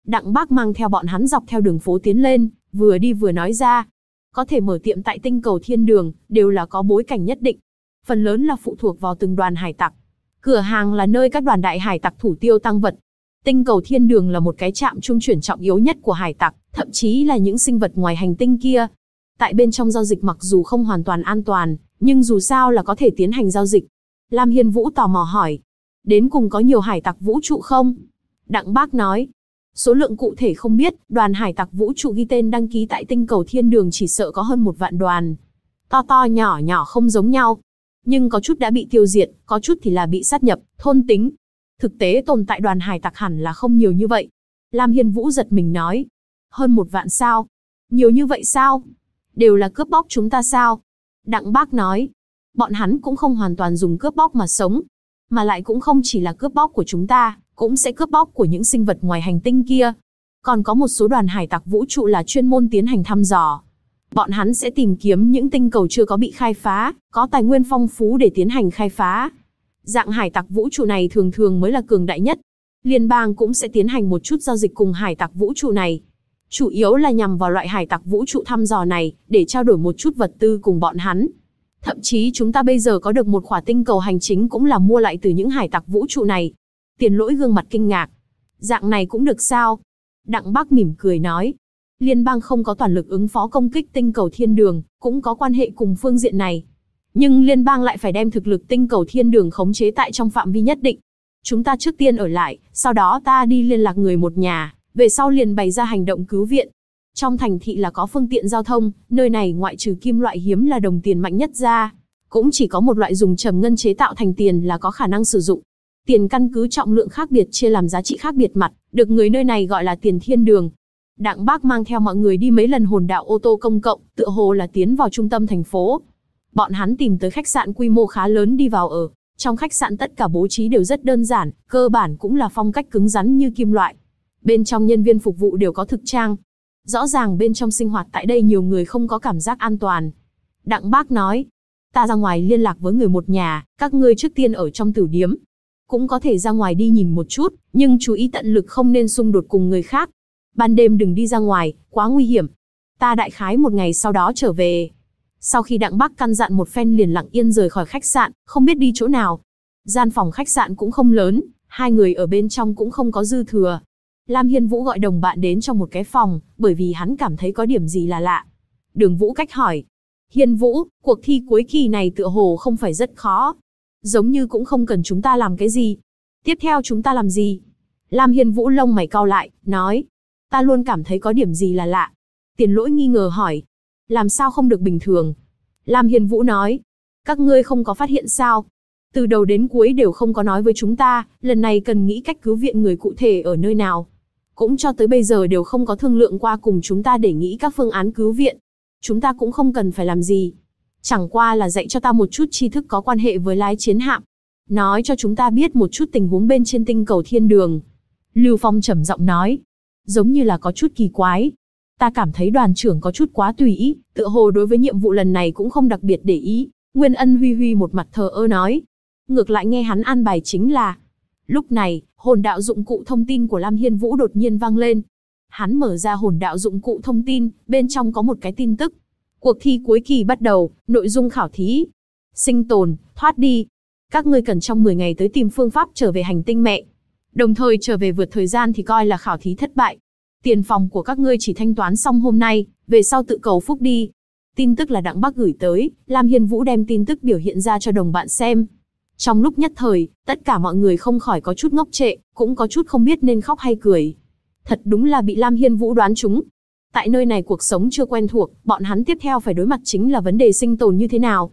Đặng Bác mang theo bọn hắn dọc theo đường phố tiến lên, vừa đi vừa nói ra. Có thể mở tiệm tại tinh cầu thiên đường, đều là có bối cảnh nhất định. Phần lớn là phụ thuộc vào từng đoàn hải tặc. Cửa hàng là nơi các đoàn đại hải tặc thủ tiêu tang vật. Tinh cầu thiên đường là một cái trạm trung chuyển trọng yếu nhất của hải tặc, thậm chí là những sinh vật ngoài hành tinh kia. Tại bên trong giao dịch mặc dù không hoàn toàn an toàn, nhưng dù sao là có thể tiến hành giao dịch. Lam Hiên Vũ tò mò hỏi. Đến cùng có nhiều hải tặc vũ trụ không? Đặng Bác nói. Số lượng cụ thể không biết, đoàn hải tặc vũ trụ ghi tên đăng ký tại tinh cầu thiên đường chỉ sợ có hơn 1 vạn đoàn. To to nhỏ nhỏ không giống nhau. Nhưng có chút đã bị tiêu diệt, có chút thì là bị sát nhập, thôn tính. Thực tế tồn tại đoàn hải tặc hẳn là không nhiều như vậy. Lam Hiên Vũ giật mình nói. Hơn 1 vạn sao? Nhiều như vậy sao? Đều là cướp bóc chúng ta sao? Đặng Bác nói. Bọn hắn cũng không hoàn toàn dùng cướp bóc mà sống. Mà lại cũng không chỉ là cướp bóc của chúng ta, cũng sẽ cướp bóc của những sinh vật ngoài hành tinh kia. Còn có một số đoàn hải tặc vũ trụ là chuyên môn tiến hành thăm dò. Bọn hắn sẽ tìm kiếm những tinh cầu chưa có bị khai phá, có tài nguyên phong phú để tiến hành khai phá. Dạng hải tặc vũ trụ này thường thường mới là cường đại nhất. Liên bang cũng sẽ tiến hành một chút giao dịch cùng hải tặc vũ trụ này. Chủ yếu là nhằm vào loại hải tặc vũ trụ thăm dò này, để trao đổi một chút vật tư cùng bọn hắn. Thậm chí chúng ta bây giờ có được một khỏa tinh cầu hành chính cũng là mua lại từ những hải tặc vũ trụ này. Tiền Lỗi gương mặt kinh ngạc. Dạng này cũng được sao? Đặng Bác mỉm cười nói. Liên bang không có toàn lực ứng phó công kích tinh cầu thiên đường, cũng có quan hệ cùng phương diện này. Nhưng liên bang lại phải đem thực lực tinh cầu thiên đường khống chế tại trong phạm vi nhất định. Chúng ta trước tiên ở lại, sau đó ta đi liên lạc người một nhà, về sau liền bày ra hành động cứu viện. Trong thành thị là có phương tiện giao thông, nơi này ngoại trừ kim loại hiếm là đồng tiền mạnh nhất ra, cũng chỉ có một loại dùng trầm ngân chế tạo thành tiền là có khả năng sử dụng. Tiền căn cứ trọng lượng khác biệt chia làm giá trị khác biệt mặt, được người nơi này gọi là tiền thiên đường. Đặng Bác mang theo mọi người đi mấy lần hồn đạo ô tô công cộng, tựa hồ là tiến vào trung tâm thành phố. Bọn hắn tìm tới khách sạn quy mô khá lớn đi vào ở. Trong khách sạn tất cả bố trí đều rất đơn giản, cơ bản cũng là phong cách cứng rắn như kim loại. Bên trong nhân viên phục vụ đều có thực trang. Rõ ràng bên trong sinh hoạt tại đây nhiều người không có cảm giác an toàn. Đặng Bác nói, ta ra ngoài liên lạc với người một nhà, các ngươi trước tiên ở trong tử điếm. Cũng có thể ra ngoài đi nhìn một chút, nhưng chú ý tận lực không nên xung đột cùng người khác. Ban đêm đừng đi ra ngoài, quá nguy hiểm. Ta đại khái một ngày sau đó trở về. Sau khi Đặng Bác căn dặn một phen liền lặng yên rời khỏi khách sạn, không biết đi chỗ nào. Gian phòng khách sạn cũng không lớn, hai người ở bên trong cũng không có dư thừa. Lam Hiên Vũ gọi đồng bạn đến trong một cái phòng, bởi vì hắn cảm thấy có điểm gì là lạ. Đường Vũ Cách hỏi. Hiên Vũ, cuộc thi cuối kỳ này tựa hồ không phải rất khó. Giống như cũng không cần chúng ta làm cái gì. Tiếp theo chúng ta làm gì? Lam Hiên Vũ lông mày cau lại, nói. Ta luôn cảm thấy có điểm gì là lạ. Tiền Lỗi nghi ngờ hỏi. Làm sao không được bình thường? Lam Hiên Vũ nói. Các ngươi không có phát hiện sao? Từ đầu đến cuối đều không có nói với chúng ta, lần này cần nghĩ cách cứu viện người cụ thể ở nơi nào. Cũng cho tới bây giờ đều không có thương lượng qua cùng chúng ta để nghĩ các phương án cứu viện. Chúng ta cũng không cần phải làm gì. Chẳng qua là dạy cho ta một chút tri thức có quan hệ với lái chiến hạm. Nói cho chúng ta biết một chút tình huống bên trên tinh cầu thiên đường. Lưu Phong trầm giọng nói. Giống như là có chút kỳ quái. Ta cảm thấy đoàn trưởng có chút quá tùy ý, tựa hồ đối với nhiệm vụ lần này cũng không đặc biệt để ý. Nguyên Ân Huy Huy một mặt thờ ơ nói. Ngược lại nghe hắn an bài chính là. Lúc này, hồn đạo dụng cụ thông tin của Lam Hiên Vũ đột nhiên vang lên. Hắn mở ra hồn đạo dụng cụ thông tin, bên trong có một cái tin tức. Cuộc thi cuối kỳ bắt đầu, nội dung khảo thí. Sinh tồn, thoát đi. Các ngươi cần trong 10 ngày tới tìm phương pháp trở về hành tinh mẹ. Đồng thời trở về vượt thời gian thì coi là khảo thí thất bại. Tiền phòng của các ngươi chỉ thanh toán xong hôm nay, về sau tự cầu phúc đi. Tin tức là Đặng Bác gửi tới, Lam Hiên Vũ đem tin tức biểu hiện ra cho đồng bạn xem. Trong lúc nhất thời, tất cả mọi người không khỏi có chút ngốc trệ, cũng có chút không biết nên khóc hay cười. Thật đúng là bị Lam Hiên Vũ đoán trúng. Tại nơi này cuộc sống chưa quen thuộc, bọn hắn tiếp theo phải đối mặt chính là vấn đề sinh tồn như thế nào.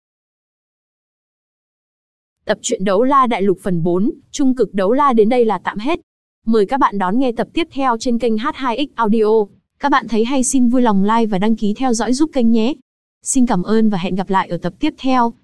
Tập truyện Đấu La Đại Lục phần 4, Trung cực Đấu La đến đây là tạm hết. Mời các bạn đón nghe tập tiếp theo trên kênh H2X Audio. Các bạn thấy hay xin vui lòng like và đăng ký theo dõi giúp kênh nhé. Xin cảm ơn và hẹn gặp lại ở tập tiếp theo.